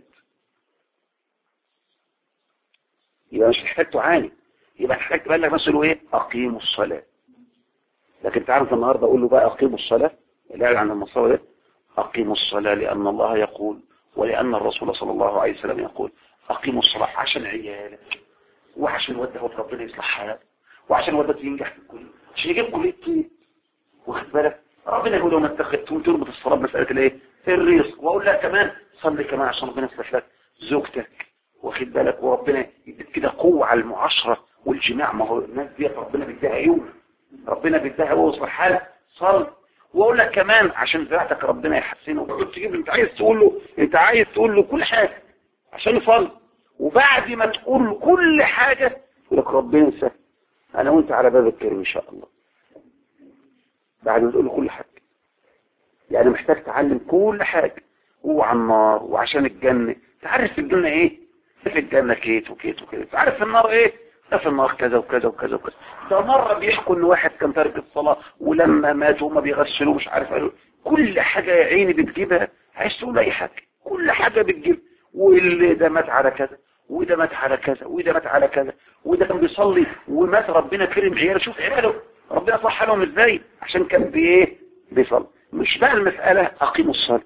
يبقى مش محتاج تعاني، يبقى محتاج تبلغ بس له ايه، اقيموا الصلاة. لكن تعرف النهاردة اقول له بقى اقيموا الصلاة، اللي عن المصطلح ده، اقيموا الصلاة لان الله يقول ولان الرسول صلى الله عليه وسلم يقول اقيموا الصلاة، عشان عيالك وعشان ودك ربنا يصلح حالك وعشان ودك ينجح في الكلية، عشان يجيب كلية طب، واخد بالك. ربنا يقول لهم اتخذتم تربط الصلاة مسألة الايه، الرزق. واقول لها كمان صلي كمان عشان ربنا يصلح لك زوجتك، واخد بالك، وربنا يديك كده قوة على المعاشرة والجماع. ما هو الناس دي ربنا بيديها عيون، ربنا بيديها هو يصلح حالك، صل. واقول لك كمان عشان ذاتك ربنا يحسنه، وتقعد تجيب انت عايز تقول له كل حاجة عشان يصل، وبعد ما تقول له كل حاجة يقول لك ربنا يسهل انا وانت على باب الكريم ان شاء الله. بعد ما تقول له كل حاجة، يعني محتاج تعلم كل حاجة، وعن النار وعشان الجنة. تعرف في الجنة ايه، في الجنة كيت وكيت وكيت. تعرف في النار ايه، ده في النار كذا وكذا وكذا وكذا. ده مرة بيحكوا ان واحد كان تارك الصلاة ولما مات وما بيغسلوه مش عارف قالوا كل حاجة يا عيني بتجيبها، عايز تقول اي حاجة كل حاجة بتجيب. واللي ده مات على كذا وده مات على كذا وده مات على كذا، وده كان بيصلي ومات ربنا كرم عياله. شوف عياله ربنا صح لهم ازاي عشان كان بايه بيصلي. مش بقى المسألة اقيموا الصلاة،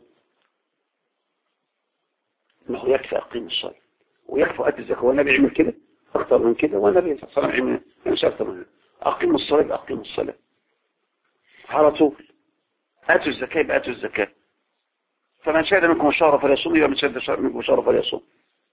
ما هو يكفي اقيموا الصلاة ويكفي ادي الزكاة، والنبي يعمل كده اكتر من كده، والنبي صلى الله عليه وسلم مش اكتر من كده. أقيموا الصلاة يبقى أقيموا الصلاة على طول. آتوا الزكاة يبقى آتوا الزكاة. فمن شهد منكم الشهر فليصوم يبقى من شهد منكم الشهر فليصوم.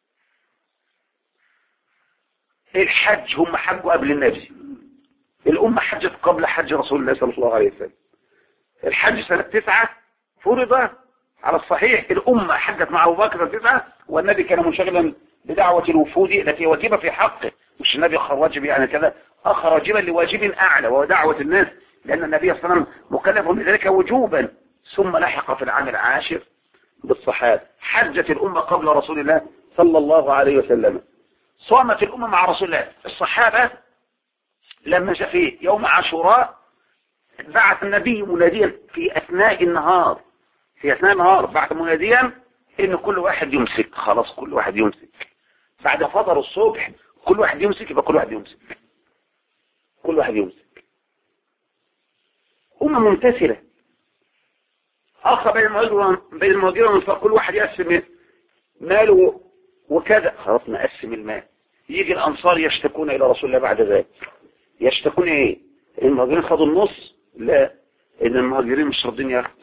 الحج هم حجوا قبل النبي، الأمة حجت قبل حج رسول الله صلى الله عليه وسلم. الحج سنة 9 فرض على الصحيح، الأمة حجت مع أبو بكر 9 والنبي كان منشغلا بدعوة الوفود التي واجبة في حقه، مش النبي أخر واجب يعني كذا، أخر واجبا لواجب أعلى وهو دعوة الناس، لأن النبي صلى الله عليه وسلم مكلف بذلك وجوبا، ثم لحق في العام العاشر بالصحابة. حجت الأمة قبل رسول الله صلى الله عليه وسلم. صامت الأمة مع رسول الله. الصحابة لما جاء في يوم عاشوراء بعث النبي مناديا في أثناء النهار، بعث مناديا إن كل واحد يمسك، خلاص كل واحد يمسك. بعد فطر الصبح كل واحد يمسك، يبقى كل واحد يمسك، كل واحد يمسك. أمة ممتثلة. أخ بين المهاجرين والأنصار كل واحد يقسم ماله وكذا، خلاص نقسم المال. يجي الأنصار يشتكون إلى رسول الله بعد ذلك. يشتكون إيه؟ المهاجرين خدوا النص؟ لا، إن المهاجرين مش راضين ياخدوا.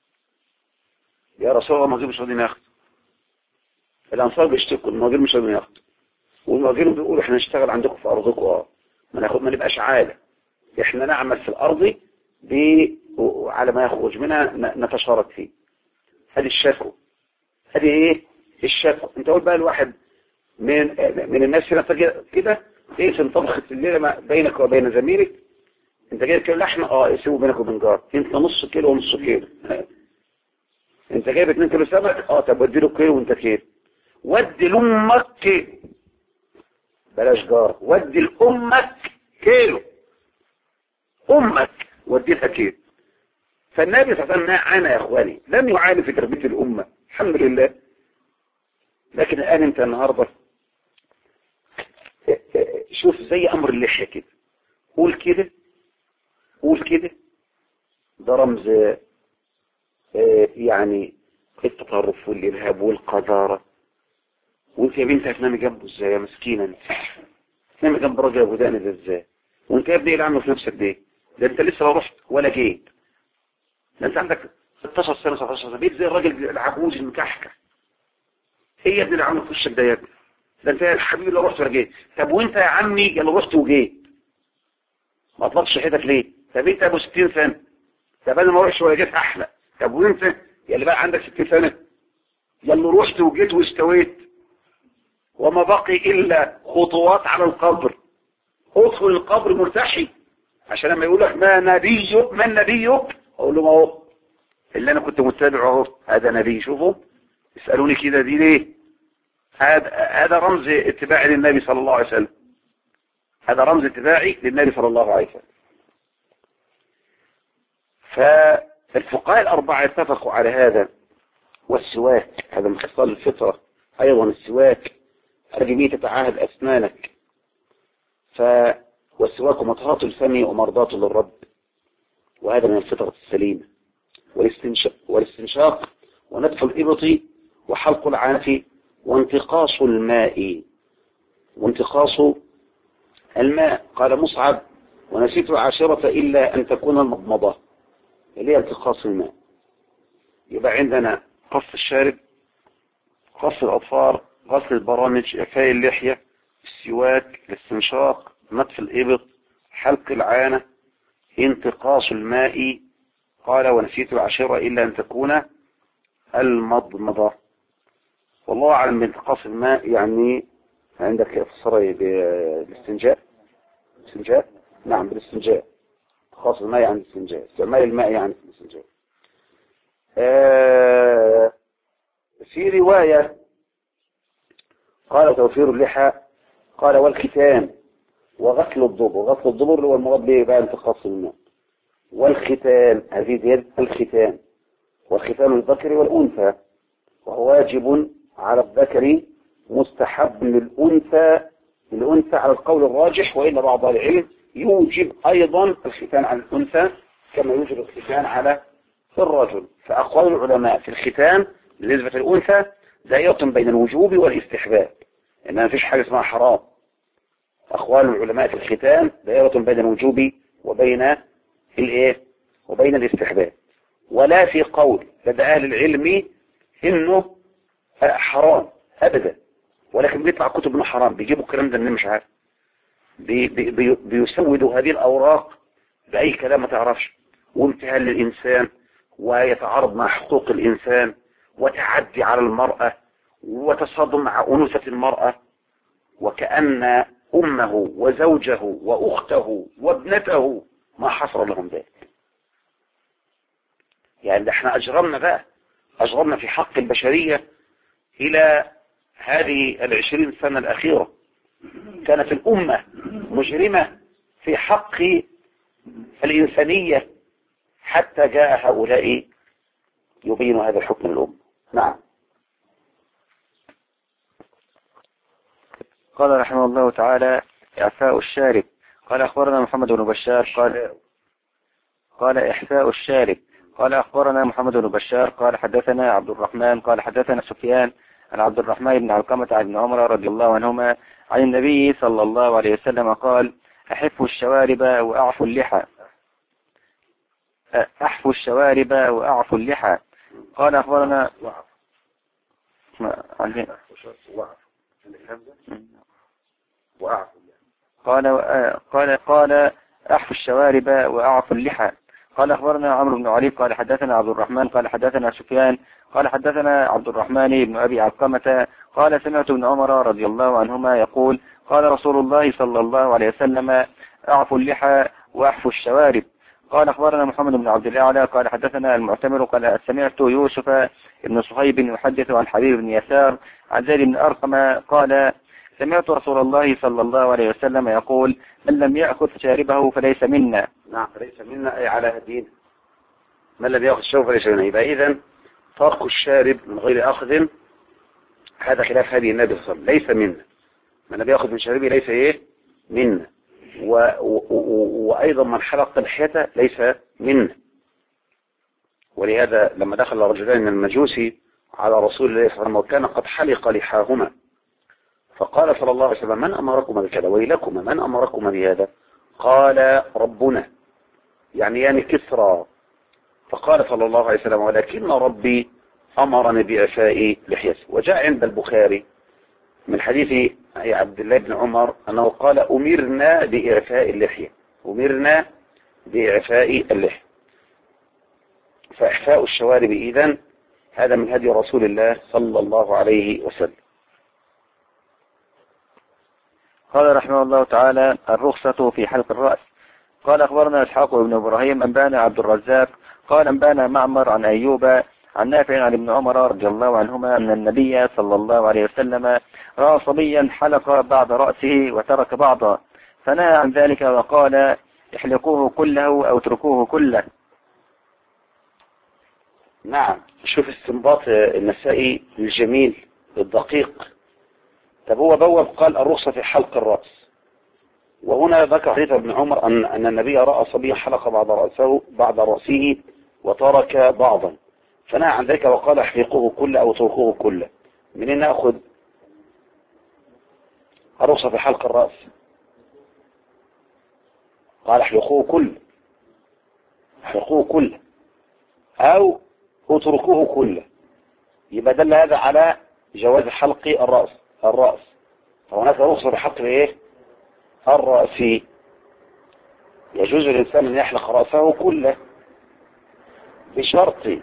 يا رسول الله المهاجرين مش راضين ياخدوا. الأنصار بيشتكوا المهاجرين مش راضين ياخدوا، والمهاجرين بيقولوا إحنا نشتغل عندكم في أرضكم، ما نبقاش عالة، إحنا نعمل في الأرض على ما يخرج منها نتشارك فيه. هذه الشكوى، هذه إيه؟ الشكوى. أنت قول بقى الواحد من الناس هنا كده ايه تنطبخ الليله بينك وبين زميلك، انت جايب كيلو لحمه يسيبه بينك وبين جار، انت نص كيلو ونص كيلو. انت جايب 2 كيلو سمك، طب ودي له كيلو وانت كيلو. ودي لامك كيلو، بلاش جار، ودي لامك كيلو، امك ودي لها كيلو. فالنبي صلى الله عليه وسلم عانى يا اخواني، لم يعاني في تربيه الامه الحمد لله. لكن الان انت النهارده شوف زي امر اللحية كده، قول كده قول كده، ده رمز يعني التطرف والارهاب والقذارة. وانت يا بنت هتنامي جنبه ازاي يا مسكينة انت؟ تنامي جنب راجل ابو دقن ده ازاي؟ وانت يا ابني ايه اللي عامله في نفسك ده انت لسه لا رحت ولا جيت، ده انت عندك 16 سنة 17 سنة، بيت زي الراجل العجوز المكحكة. ايه يا ابني اللي عامله في وشك ده يا ابني؟ ده انت يا حبيبي لا رحت ولا جيت. طب وانت يا عمي يلا رحت وجيت ما اطلقش حياتك ليه؟ طب انت ابو 60 سنة، طب انا ما اروحش ولا جيت احلى. طب وانت يا اللي بقى عندك 60 سنة يلا رحت وجيت واستويت، وما بقي الا خطوات على القبر. ادخل القبر مرتحي، عشان لما يقول لك من نبيك اقول له ما هو اللي انا كنت متابعه اهو، هذا نبي. شوفوا اسالوني كده دي ليه؟ هذا رمز اتباعي للنبي صلى الله عليه وسلم، هذا رمز اتباعي للنبي صلى الله عليه وسلم. فالفقهاء الأربعة اتفقوا على هذا. والسواك هذا من خصال الفطرة أيضا، السواك أرجمية تتعاهد أسنانك. والسواك مطهرة الفم ومرضاة للرب، وهذا من الفطرة السليمة. والاستنشاق ونتف الإبط وحلق العانة وانتقاص الماء. قال مصعب ونسيت العاشرة إلا أن تكون المضمضة، اللي هي انتقاص الماء. يبقى عندنا قص الشارب، قص الأظفار، غسل البرامج، إعفاء اللحية، السواك، الاستنشاق، نتف الإبط، حلق العانة، انتقاص الماء. قال ونسيت العاشرة إلا أن تكون المضمضة. والله أعلم بانتقاص الماء يعني عندك فسره بالاستنجاء. استنجاء، نعم بالاستنجاء. انتقاص الماء يعني الاستنجاء، استعمال الماء يعني الاستنجاء. في رواية قال توفير اللحى، قال والختان وغسل الضبر. غسل الضبر اللي هو المراد به بقى انتقاص الماء. والختان هذه يد الختان، والختان الذكر والأنثى، وهو واجب على الذكر مستحب للأنثى على القول الراجح، وإلا بعض العلم يوجب أيضا الختان على الأنثى كما يوجب الختان على الرجل. فأقوال العلماء في الختان بالنسبة للأنثى دائرة بين الوجوب والاستحباب، إن ما فيش حاجة اسمها حرام أقوال العلماء في الختان دائرة بين الوجوب وبين الإيه وبين الاستحباب، ولا في قول لدى أهل العلم إنه حرام أبدا، ولكن بيطلع كتب إنه حرام، بيجيبوا الكلام ده منين مش عارف، بيسودوا هذه الأوراق بأي كلام ما تعرفش، وامتهان للإنسان، ويتعارض مع حقوق الإنسان، وتعدي على المرأة، وتصادم مع أنوثة المرأة، وكأن أمه وزوجه وأخته وابنته ما حصر لهم ذلك. يعني ده احنا أجرمنا في حق البشرية إلى هذه 20 سنة الأخيرة. كانت الأمة مجرمة في حق الإنسانية حتى جاء هؤلاء يبين هذا الحكم للأمة. نعم. قال رحمه الله تعالى: إعفاء الشارب. قال أخبرنا محمد بن بشار قال إحفاء الشارب. قال أخبرنا محمد بن بشار قال حدثنا عبد الرحمن قال حدثنا سفيان عن عبد الرحمن بن علقمة عن ابن عمر رضي الله عنهما عن النبي صلى الله عليه وسلم قال: أحفوا الشوارب وأعفوا اللحى. أحفوا الشوارب وأعفوا اللحى. قال أخبرنا قال أحفوا الشوارب وأعفوا اللحى. قال أخبرنا عمرو بن علي قال حدثنا عبد الرحمن قال حدثنا سفيان قال حدثنا عبد الرحمن بن أبي علقمة قال: سمعت ابن عمر رضي الله عنهما يقول: قال رسول الله صلى الله عليه وسلم: أعفوا اللحى وأحفوا الشوارب. قال أخبرنا محمد بن عبد الأعلى قال حدثنا المعتمر قال: سمعت يوسف بن صهيب يحدث عن حبيب بن يسار عن زيد بن أرقم قال: سمعت رسول الله صلى الله عليه وسلم يقول: من لم يأخذ شاربه فليس منا. نعم، فليس منا أي على هدين. من لم يأخذ شاربه فليس منا. يبقى إذن ترك الشارب من غير أخذ هذا خلاف هدي النبي صلى الله عليه وسلم، ليس منا. من لم يأخذ من شاربه ليس إيه منا. وأيضا من حلق لحيته ليس منا. ولهذا لما دخل رجلان من المجوسي على رسول الله صلى الله عليه وسلم وكان قد حلق لحاهما، فقال صلى الله عليه وسلم: من أمركم بكذا؟ ويلكم من أمركم بهذا؟ قال: ربنا، يعني كسرى. فقال صلى الله عليه وسلم: ولكن ربي أمرني بإعفاء لحيته. وجاء عند البخاري من حديث عبد الله بن عمر أنه قال: أمرنا بإعفاء اللحية، أمرنا بإعفاء اللحية. فإعفاء الشوارب إذن هذا من هدي رسول الله صلى الله عليه وسلم. قال رحمه الله تعالى: الرخصة في حلق الرأس. قال أخبرنا إسحاق بن إبراهيم أنبانا عبد الرزاق قال أنبانا معمر عن أيوب عن نافع عن ابن عمر رضي الله عنهما أن النبي صلى الله عليه وسلم رأى صبيا حلق بعض رأسه وترك بعضا، فنهى عن ذلك وقال: احلقوه كله أو اتركوه كله. نعم، شوف استنباط النسائي الجميل الدقيق. طب هو بوب قال الرخصة في حلق الرأس، وهنا ذكر حديث ابن عمر أن النبي رأى صبيا حلق بعض رأسه وترك بعضا، فنهى عن ذلك وقال: احلقوه كله أو اتركوه كله. منين نأخذ الرخصة في حلق الرأس؟ قال: احلقوه كله، احلقوه كله أو اتركوه كله. يبقى دل هذا على جواز حلق الرأس. فهناك رخصة في حلق ايه؟ الرأس. يجوز للإنسان أن يحلق رأسه كله بشرط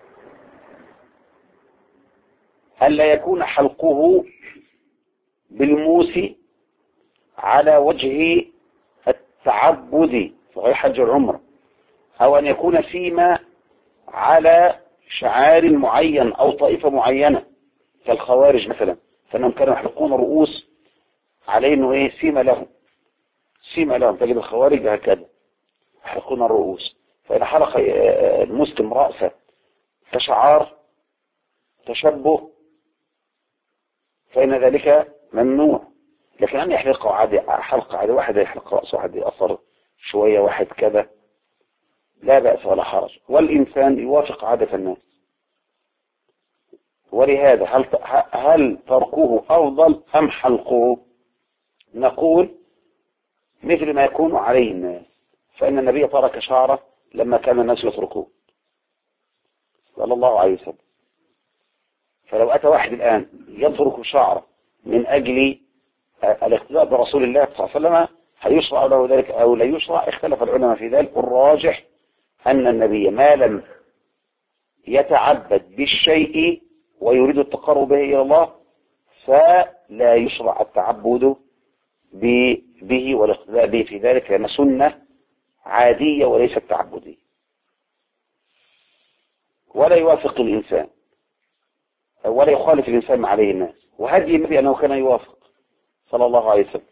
ألا يكون حلقه بالموس على وجه التعبد في غير حج العمرة، أو أن يكون فيما على شعار معين أو طائفة معينة كالخوارج مثلا، فإنهم كانوا يحلقون الرؤوس عليه إنه إيه سيما لهم. تجد الخوارج هكذا يحلقون الرؤوس، فإذا حلق المسلم رأسه كشعار تشبه فإن ذلك ممنوع. لكن أن يحلق عادي، حلق عادي، واحد يحلق رأسه، واحد يأثر شوية، واحد كذا، لا بأس ولا حرج، والإنسان يوافق عادة الناس. ولهذا هل تركوه أفضل أم حلقه؟ نقول مثل ما يكون عليه الناس، فإن النبي ترك شعره لما كان الناس يتركوه صلى الله عليه وسلم. فلو أتى واحد الآن يترك شعره من أجل الاقتداء برسول الله صلى الله عليه وسلم، هيشرع له ذلك أو لا يشرع؟ اختلف العلماء في ذلك. الراجح أن النبي ما لم يتعبد بالشيء ويريد التقرب به إلى الله فلا يشرع التعبد به والاقتداء به في ذلك، لأن سنة عادية وليست تعبدية. ولا يوافق الإنسان ولا يخالف الإنسان ما عليه الناس، وهدي النبي أنه كان يوافق صلى الله عليه وسلم.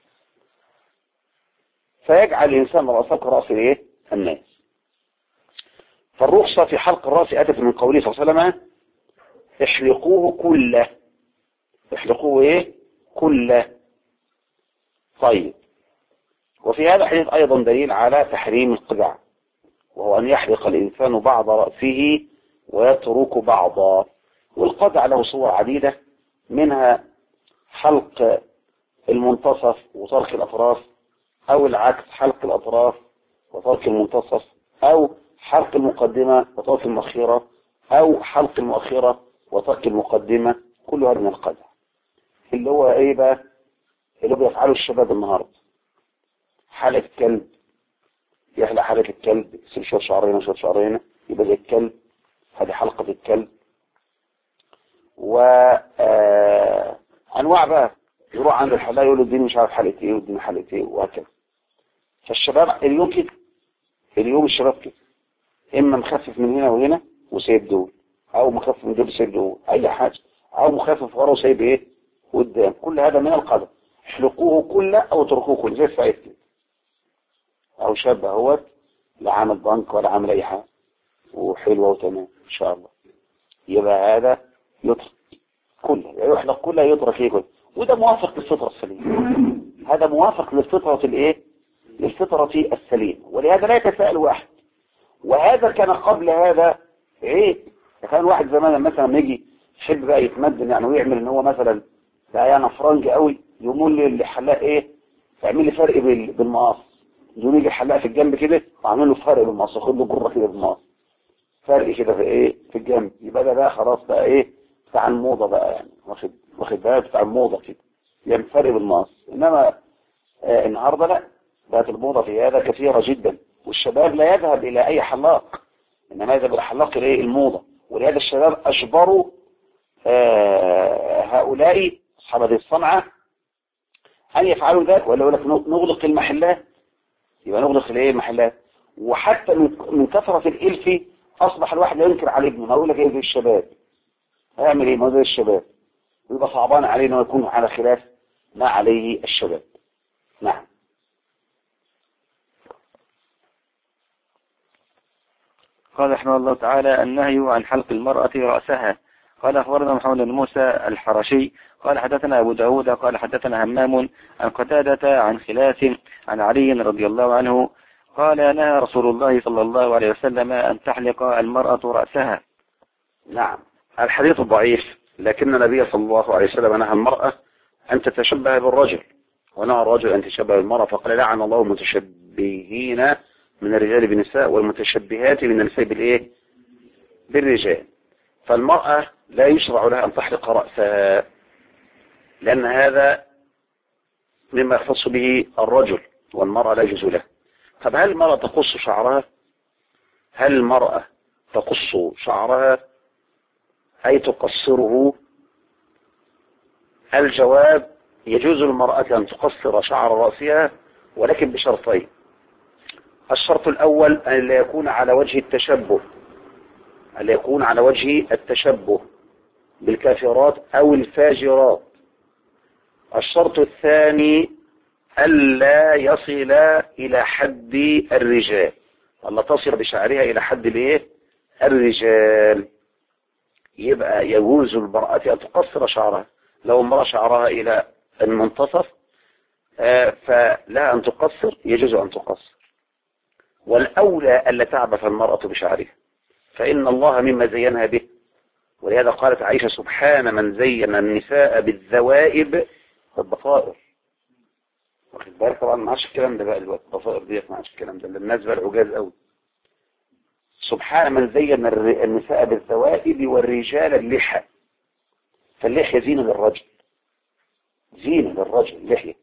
فيجعل الإنسان رأسه كرأس إيه؟ الناس. فالرخصة في حلق الرأس أتت من قوله صلى الله عليه وسلم احلقوه كله. احلقوه إيه؟ كله. طيب، وفي هذا الحديث أيضا دليل على تحريم القزع، وهو أن يحلق الإنسان بعض رأسه ويترك بعضا. والقزع له صور عديدة، منها حلق المنتصف وترك الأطراف، أو العكس حلق الأطراف وترك المنتصف، أو حلق المقدمة وترك المؤخرة، أو حلق المؤخرة وترك المقدمة. كل هذا من القزع، اللي هو إيه بقى؟ اللي بيفعله الشباب النهاردة. حلق الكلب، يحلق حلق الكلب، يسيب شوية شعرين وشوية شعرين يبقى زي الكلب، هذه حلقة الكلب. وأنواع بقى، يروح عند الحلاق يقول له اديني مش عارف حلقة ايه واديني حلقة ايه وهكذا. فالشباب اليوم كده، اليوم الشباب كده، اما مخفف من هنا وهنا وسايب دول، او مخفف من دول وسايب دول، اي حاجة، او مخفف ورا وسايب ايه قدام. كل هذا من القدر. احلقوه كله او اتركوه كله، زي السعيد كده، او شاب اهوت لا عامل بنك ولا عامل اي حاجة وحلوة وتمام ان شاء الله، يبقى هذا يترك كله، يحلق كله يترك ايه كله. وده موافق للفطرة السليمة، هذا موافق للفطرة الايه؟ للفطرة السليمة. ولهذا لا يتساءل واحد. وهذا كان قبل هذا عيب. كان واحد زمان مثلا يجي يحب بقى يتمدن يعني ويعمل ان هو مثلا بقى يعني فرنج قوي، يقول لي الحلاق ايه؟ يعمل لي فرق بالمقص. يقوم يجي الحلاق في الجنب كده وعامل له فرق بالمقص، ياخد له جره كده بالمقص، فرق كده في ايه؟ في الجنب. يبقى ده بقى خلاص بقى ايه؟ بتاع الموضة بقى، يعني واخد بقى بتاع الموضة كده، يعني فرق بالمقص. انما النهارده لا، بقت الموضة في هذا كثيرة جدا، والشباب لا يذهب الى اي حلاق، انما يذهب الى حلاق الايه؟ الموضة. ولهذا الشباب اجبروا هؤلاء اصحاب هذه الصنعة ان يفعلوا ذلك، ولا يقول لك نغلق المحلات، يبقى نغلق الايه؟ المحلات. وحتى من كثرة الالف اصبح الواحد ينكر على ابنه، ما يقول لك ايه زي الشباب، هيعمل ايه؟ ما زي الشباب، ويبقى صعبان عليه انه يكون على خلاف ما عليه الشباب. نعم. قال رحمه الله تعالى: النهي عن حلق المرأة رأسها. قال أخبرنا محمد بن موسى الحرشي قال حدثنا أبو داود قال حدثنا همام عن قتادة عن خلاف عن علي رضي الله عنه قال: نهى رسول الله صلى الله عليه وسلم أن تحلق المرأة رأسها. نعم، الحديث ضعيف، لكن النبي صلى الله عليه وسلم نهى المرأة أن تتشبه بالرجل، ونهى الرجل أن تتشبه بالمرأة، فقال: لعن الله المتشبهين من الرجال بالنساء والمتشبهات من النساء بالإيه؟ بالرجال. فالمرأة لا يشرع لها أن تحلق رأسها، لأن هذا مما يختص به الرجل، والمرأة لا يجوز لها. طب هل المرأة تقص شعرها؟ هل المرأة تقص شعرها أي تقصره؟ الجواب: يجوز للمرأة أن تقصر شعر رأسها، ولكن بشرطين. الشرط الأول أن لا يكون على وجه التشبه، أن لا يكون على وجه التشبه بالكافرات أو الفاجرات. الشرط الثاني ألا يصل إلى حد الرجال، ألا تصل بشعرها إلى حد الايه؟ الرجال. يبقى يجوز المرأة أن تقصر شعرها، لو امرأة شعرها إلى المنتصف فلا أن تقصر، يجوز أن تقصر. والأولى ألا تعبث المرأة بشعرها، فإن الله مما زينها به. ولهذا قالت عائشة: سبحان من زين النساء بالذوائب والضفائر. واخد بالك؟ طبعا ما عادش الكلام ده بقى دلوقتي، الضفائر ديت ما عادش الكلام ده، الناس بقى العجاز قوي. سبحان من زين النساء بالزوائد والرجال اللحى. فاللحية زينة للرجل، زينة للرجل اللحية،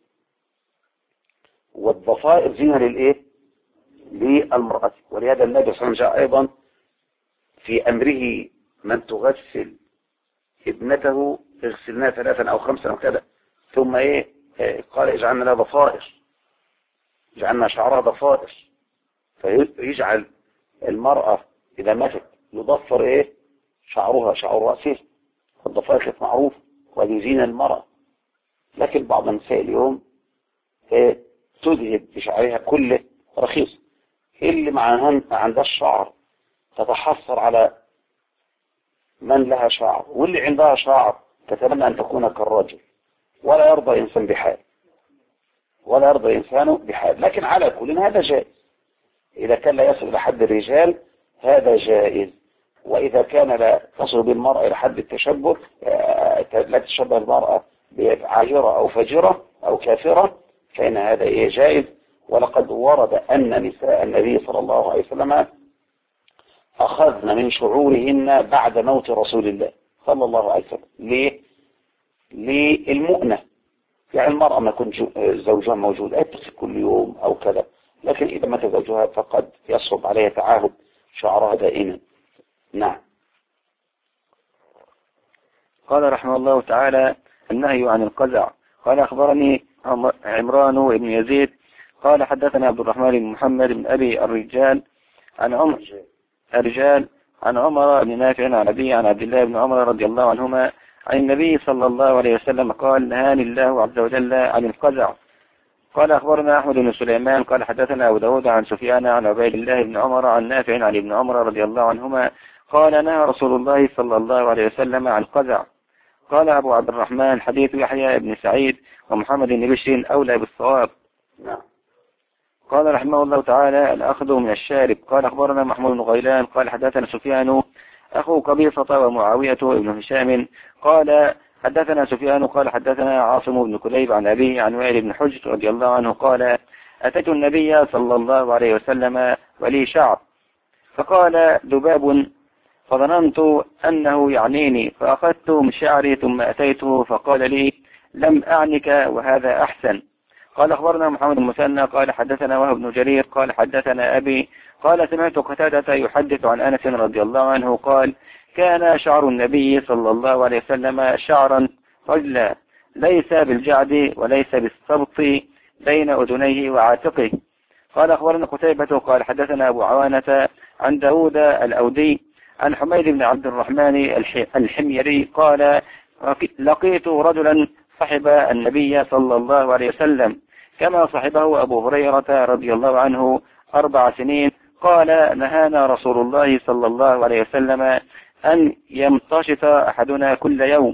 والضفائر زينة للايه؟ للمرأة. ولهذا النبي صلى الله عليه وسلم جاء ايضا في امره من تغسل ابنته اغسلناها 3 أو 5 أو كذا، ثم ايه؟ قال اجعلنا لها ضفائر، جعلنا شعرها ضفائر. فيجعل المرأة إذا ماتت يضفر ايه؟ شعرها، شعر رأسه. الضفائر كانت معروف وهذه زينة المرأة. لكن بعض النساء اليوم تذهب بشعرها كله رخيص. اللي ما عندهاش شعر تتحسر على من لها شعر، واللي عندها شعر تتمنى أن تكون كالرجل. ولا يرضى إنسان بحال، ولا يرضى إنسان بحال. لكن على كل هذا جائز، إذا كان لا يصل إلى حد الرجال هذا جائز. وإذا كان لا تصل بالمرأة إلى حد التشبه، لا تشبه المرأة بعاهرة أو فجرة أو كافرة، فإن هذا إيه؟ جائز. ولقد ورد أن نساء النبي صلى الله عليه وسلم أخذن من شعورهن بعد موت رسول الله صلى الله عليه وسلم. ليه؟ للمؤنة. يعني المرأة ما يكون زوجها موجود أتخذ كل يوم أو كذا، لكن إذا مات زوجها فقد يصعب عليها تعاهد شعرها دائما. نعم. قال رحمه الله تعالى: النهي عن القزع. قال أخبرني عمران بن يزيد قال حدثنا عبد الرحمن بن محمد بن أبي الرجال عن عمر بن نافع عن أبي عن عبد الله بن عمر رضي الله عنهما عن النبي صلى الله عليه وسلم قال: نهاني الله عز وجل عن القزع. قال أخبرنا أحمد بن سليمان قال حدثنا أبو داود عن سفيان عن عبيد الله بن عمر عن نافع عن ابن عمر رضي الله عنهما قال: نهى رسول الله صلى الله عليه وسلم عن القزع. قال أبو عبد الرحمن: حديث يحيى بن سعيد ومحمد بن بشر أولى بالصواب. قال رحمه الله تعالى: الأخذ من الشارب. قال أخبرنا محمود بن غيلان قال حدثنا سفيان أخو قبيصة ومعاوية بن هشام قال حدثنا سفيان قال حدثنا عاصم بن كليب عن أبيه عن وائل بن حجر رضي الله عنه قال: أتيت النبي صلى الله عليه وسلم ولي شعر، فقال: ذباب، فظننت أنه يعنيني، فأخذت من شعري ثم أتيته فقال لي: لم أعنك وهذا أحسن. قال أخبرنا محمد بن المثنى قال حدثنا وهب بن جرير قال حدثنا أبي قال: سمعت قتادة يحدث عن أنس رضي الله عنه قال: كان شعر النبي صلى الله عليه وسلم شعرا رجلا ليس بالجعد وليس بالسبط بين أذنيه وعاتقه. قال أخبرنا قتيبة قال حدثنا أبو عوانة عن داود الأودي عن حميد بن عبد الرحمن الحميري قال: لقيت رجلا صحب النبي صلى الله عليه وسلم كما صحبه أبو هريرة رضي الله عنه 4 سنين. قال: نهانا رسول الله صلى الله عليه وسلم أن يمتشط أحدنا كل يوم.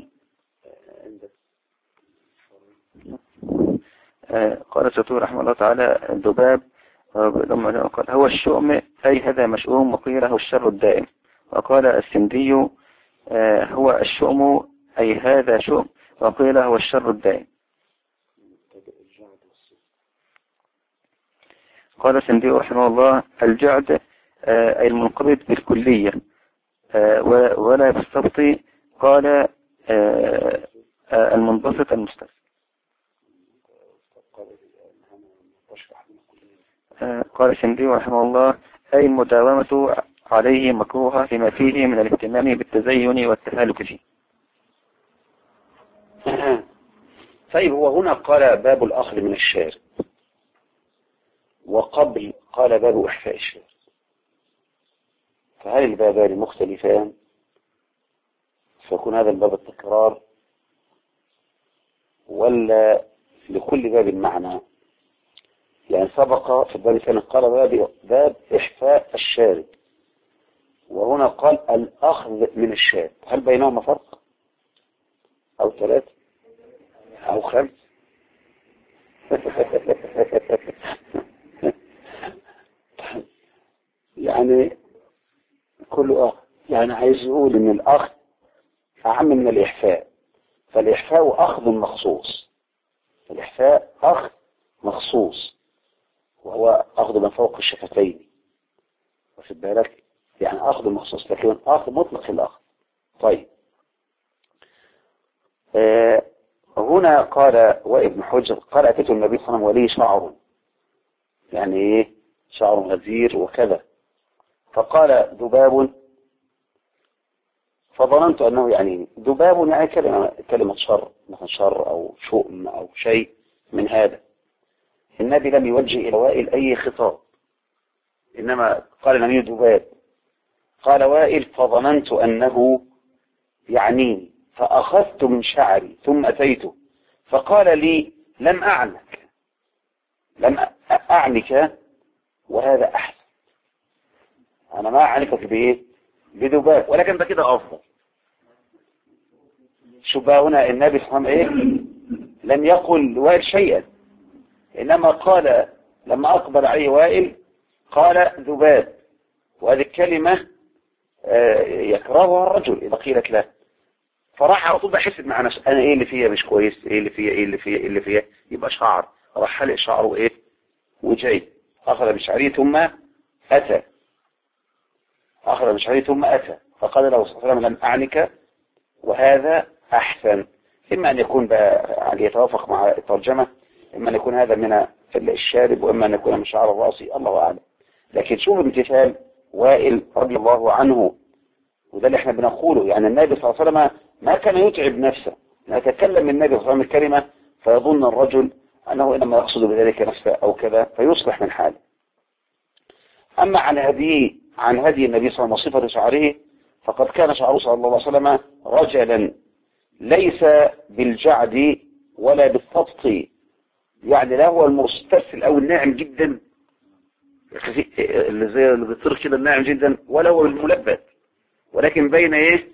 قال السطور رحمه الله تعالى: الذباب قال: هو الشؤم أي هذا مشؤوم، وقيل هو الشر الدائم. وقال السندي: هو الشؤم أي هذا شؤم، وقيل هو الشر الدائم. قال السندي رحمه الله: الجعد أي المنقبض بالكلية، ولا بالسبط. قال المنبسط المستسلم. قال السندي رحمه الله: أي المداومة عليه مكروهة فيما فيه من الاهتمام بالتزين والتهالك فيه. طيب، وهنا قال باب الأخذ من الشارب، وقبل قال باب إحفاء الشارب، فهل البابان مختلفان؟ فيكون هذا الباب التكرار، ولا لكل باب معنى؟ يعني سبق في الباب الثاني قال باب إحفاء الشارب، وهنا قال الأخذ من الشارب. هل بينهما فرق أو 3 أو 5؟ يعني كل أخذ، يعني عايز يقول إن الأخذ أعم من الإحفاء، فالإحفاء أخذ مخصوص، الإحفاء أخذ مخصوص، وهو أخذ من فوق الشفتين، واخد بالك؟ يعني أخذ مخصوص، لكن أخذ مطلق الأخذ. طيب، هنا قال وائل بن حجر قال أتيت النبي صلى الله عليه وسلم ولي شعر، يعني إيه؟ شعر غزير وكذا، فقال ذباب، فظننت أنه يعني ذباب يعني كلمة شر، مثلا شر أو شؤم أو شيء من هذا. النبي لم يوجه إلى وائل أي خطاب، إنما قال النبي ذباب. قال وائل فظننت أنه يعنيني، فأخذت من شعري ثم أتيته فقال لي لم أعنك وهذا أحسن. أنا ما أعنكك بإيه؟ بذباب، ولكن ده كده أفضل. شوف بقى هنا النبي صلى الله عليه وسلم لم يقل وائل شيئا، إنما قال لما أقبل عليه وائل قال ذباب، وهذه الكلمة يكرهها الرجل إذا قيلت له، فراح على طول بحسب مع نفسه أنا إيه اللي فيها مش كويس، إيه اللي فيها يبقى شعر، راح حلق شعره إيه وجاي، أخذ بشعريه ثم أتى، فقال له صلى الله عليه وسلم لم أعنك وهذا أحسن. إما أن يكون يعني يتوافق مع الترجمة، إما أن يكون هذا من الشارب، وإما أن يكون من شعر الرأس، الله أعلم. لكن شوف امتثال وائل رضي الله عنه، وده اللي احنا بنقوله. يعني النبي صلى الله عليه وسلم ما كان يتعب نفسه، يتكلم النبي صلى الله عليه وسلم الكلمة فيظن الرجل أنه إنما يقصد بذلك نفسه أو كذا فيصلح من حاله. أما عن هدي النبي صلى الله عليه وسلم وصفة شعره، فقد كان شعره صلى الله عليه وسلم رجلا ليس بالجعد ولا بالسبط، يعني لا هو المسترسل أو الناعم جدا اللي زي اللي بيطير كده الناعم جدا، ولا هو الملبد، ولكن بين ايه؟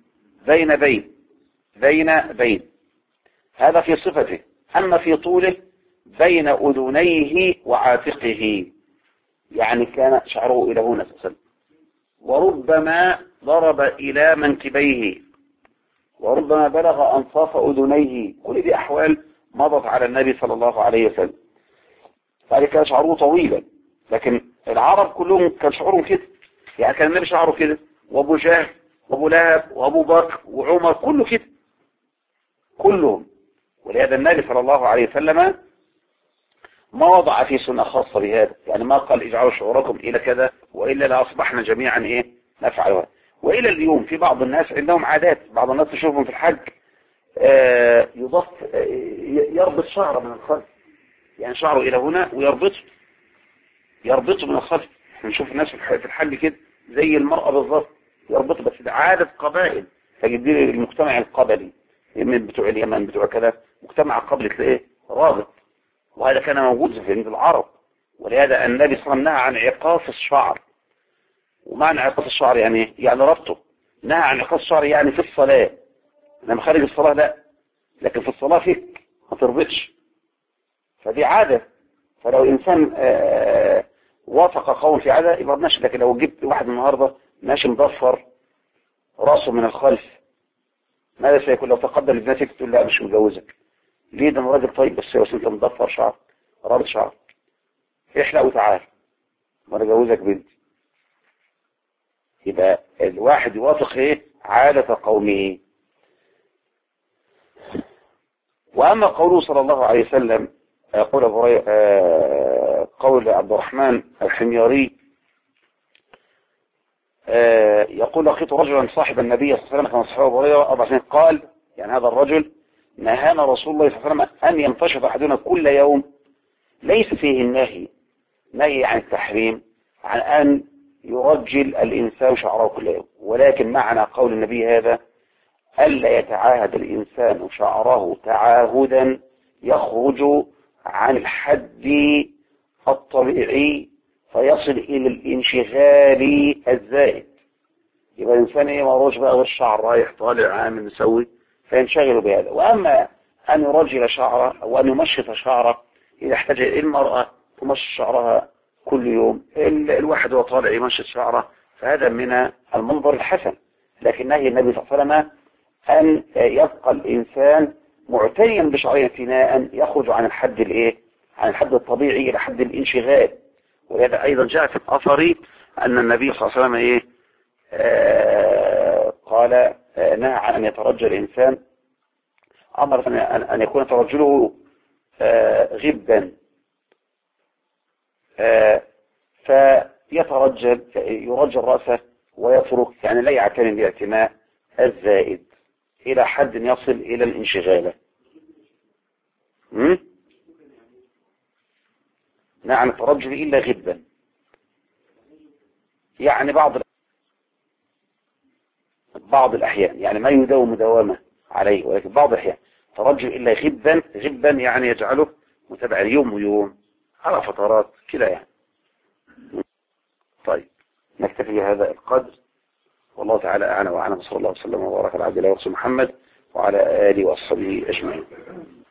بين هذا في صفته. أما في طوله بين أذنيه وعاتقه، يعني كان شعره إلى هنا أساسا، وربما ضرب إلى منكبيه، وربما بلغ أنصاف أذنيه. كل دي أحوال مضت على النبي صلى الله عليه وسلم. فهذا كان شعره طويلا، لكن العرب كلهم كان شعورهم كده، يعني كان النبي شعره كده، وابو جهل وابو لهب وابو بكر وعمر كله كده، كلهم. ولهذا النبي صلى الله عليه وسلم ما وضع في سنة خاصة بهذا، يعني ما قال اجعلوا شعوركم إلى كذا وإلا لأصبحنا جميعا إيه نفعلها. وإلى اليوم في بعض الناس عندهم عادات، بعض الناس تشوفهم في الحج يربط شعره من الخلف، يعني شعره إلى هنا يربطه من الخلف. نشوف الناس في الحج كده زي المرأة بالظبط يربطه، بس ده عادة قبائل، تجد المجتمع القبلي من بتوع اليمن بتوع كذا، مجتمع قبلي تلاقيه رابط، وهذا كان موجود في عند العرب. ولهذا النبي صلى الله عليه وسلم نهى عن عقاص الشعر. ومعنى عقاص الشعر يعني ايه؟ يعني ربطه. نهى عن عقاص الشعر يعني في الصلاة، انما خارج الصلاة لا، لكن في الصلاة فيك ما تربطش، فدي عادة. فلو إنسان وافق قول في عادة يبقى ماشي، لكن لو جبت واحد النهاردة ماشي مضفر راسه من الخلف، ماذا سيكون لو تقدم لابنتك تقول لا مش مجوزك؟ ليه؟ ده راجل طيب، بس انت مضفر شعر، رابط شعر، احلق وتعال وانا اجوزك بنتي. يبقى الواحد يوافق ايه؟ عادة قومه. واما قوله صلى الله عليه وسلم قول عبد الرحمن الحميري يقول لقيت رجلا صاحب النبي صلى الله عليه وسلم كما صحابه أبو هريرة 4 سنين، قال يعني هذا الرجل نهانا رسول الله صلى الله عليه وسلم أن ينتشط أحدنا كل يوم، ليس فيه نهي عن التحريم عن أن يرجل الإنسان شعره كل يوم، ولكن معنى قول النبي هذا ألا يتعاهد الإنسان شعره تعاهدا يخرج عن الحد الطبيعي فيصل إلى الانشغال الزائد. يبقى الإنسان إيه مروش بقى غير الشعر رايح طالع عامل مسوي فينشغل بهذا. وأما أن يرجل شعره أو أن يمشط شعره، إذا احتاج المرأة تمشط شعرها كل يوم، الواحد هو طالع يمشط شعره، فهذا من المنظر الحسن. لكن نهي النبي صلى الله عليه وسلم أن يبقى الإنسان معتنيا بشعره اعتناء يخرج عن الحد عن الحد الطبيعي إلى حد الانشغال. ولهذا أيضا جاء في الأثر أن النبي صلى الله عليه وسلم قال نهى عن أن يترجى الإنسان، أمر أن يكون ترجله غبا، فيترجل يرجل رأسه ويفرك، يعني لا يعتني بالاعتناء الزائد إلى حد يصل إلى الانشغال. نعم الترجل إلا غبا، يعني بعض الأحيان، يعني ما يداوم مداومة عليه، ولكن بعض الأحيان ترجل إلا غبا. غبا يعني يجعله متابع يوم ويوم على فترات كده يعني. طيب نكتفي بهذا القدر، والله تعالى أعلم وأعلم، صلى الله وسلم وبارك على عبد الله ورسوله محمد وعلى آله وأصحابه أجمعين.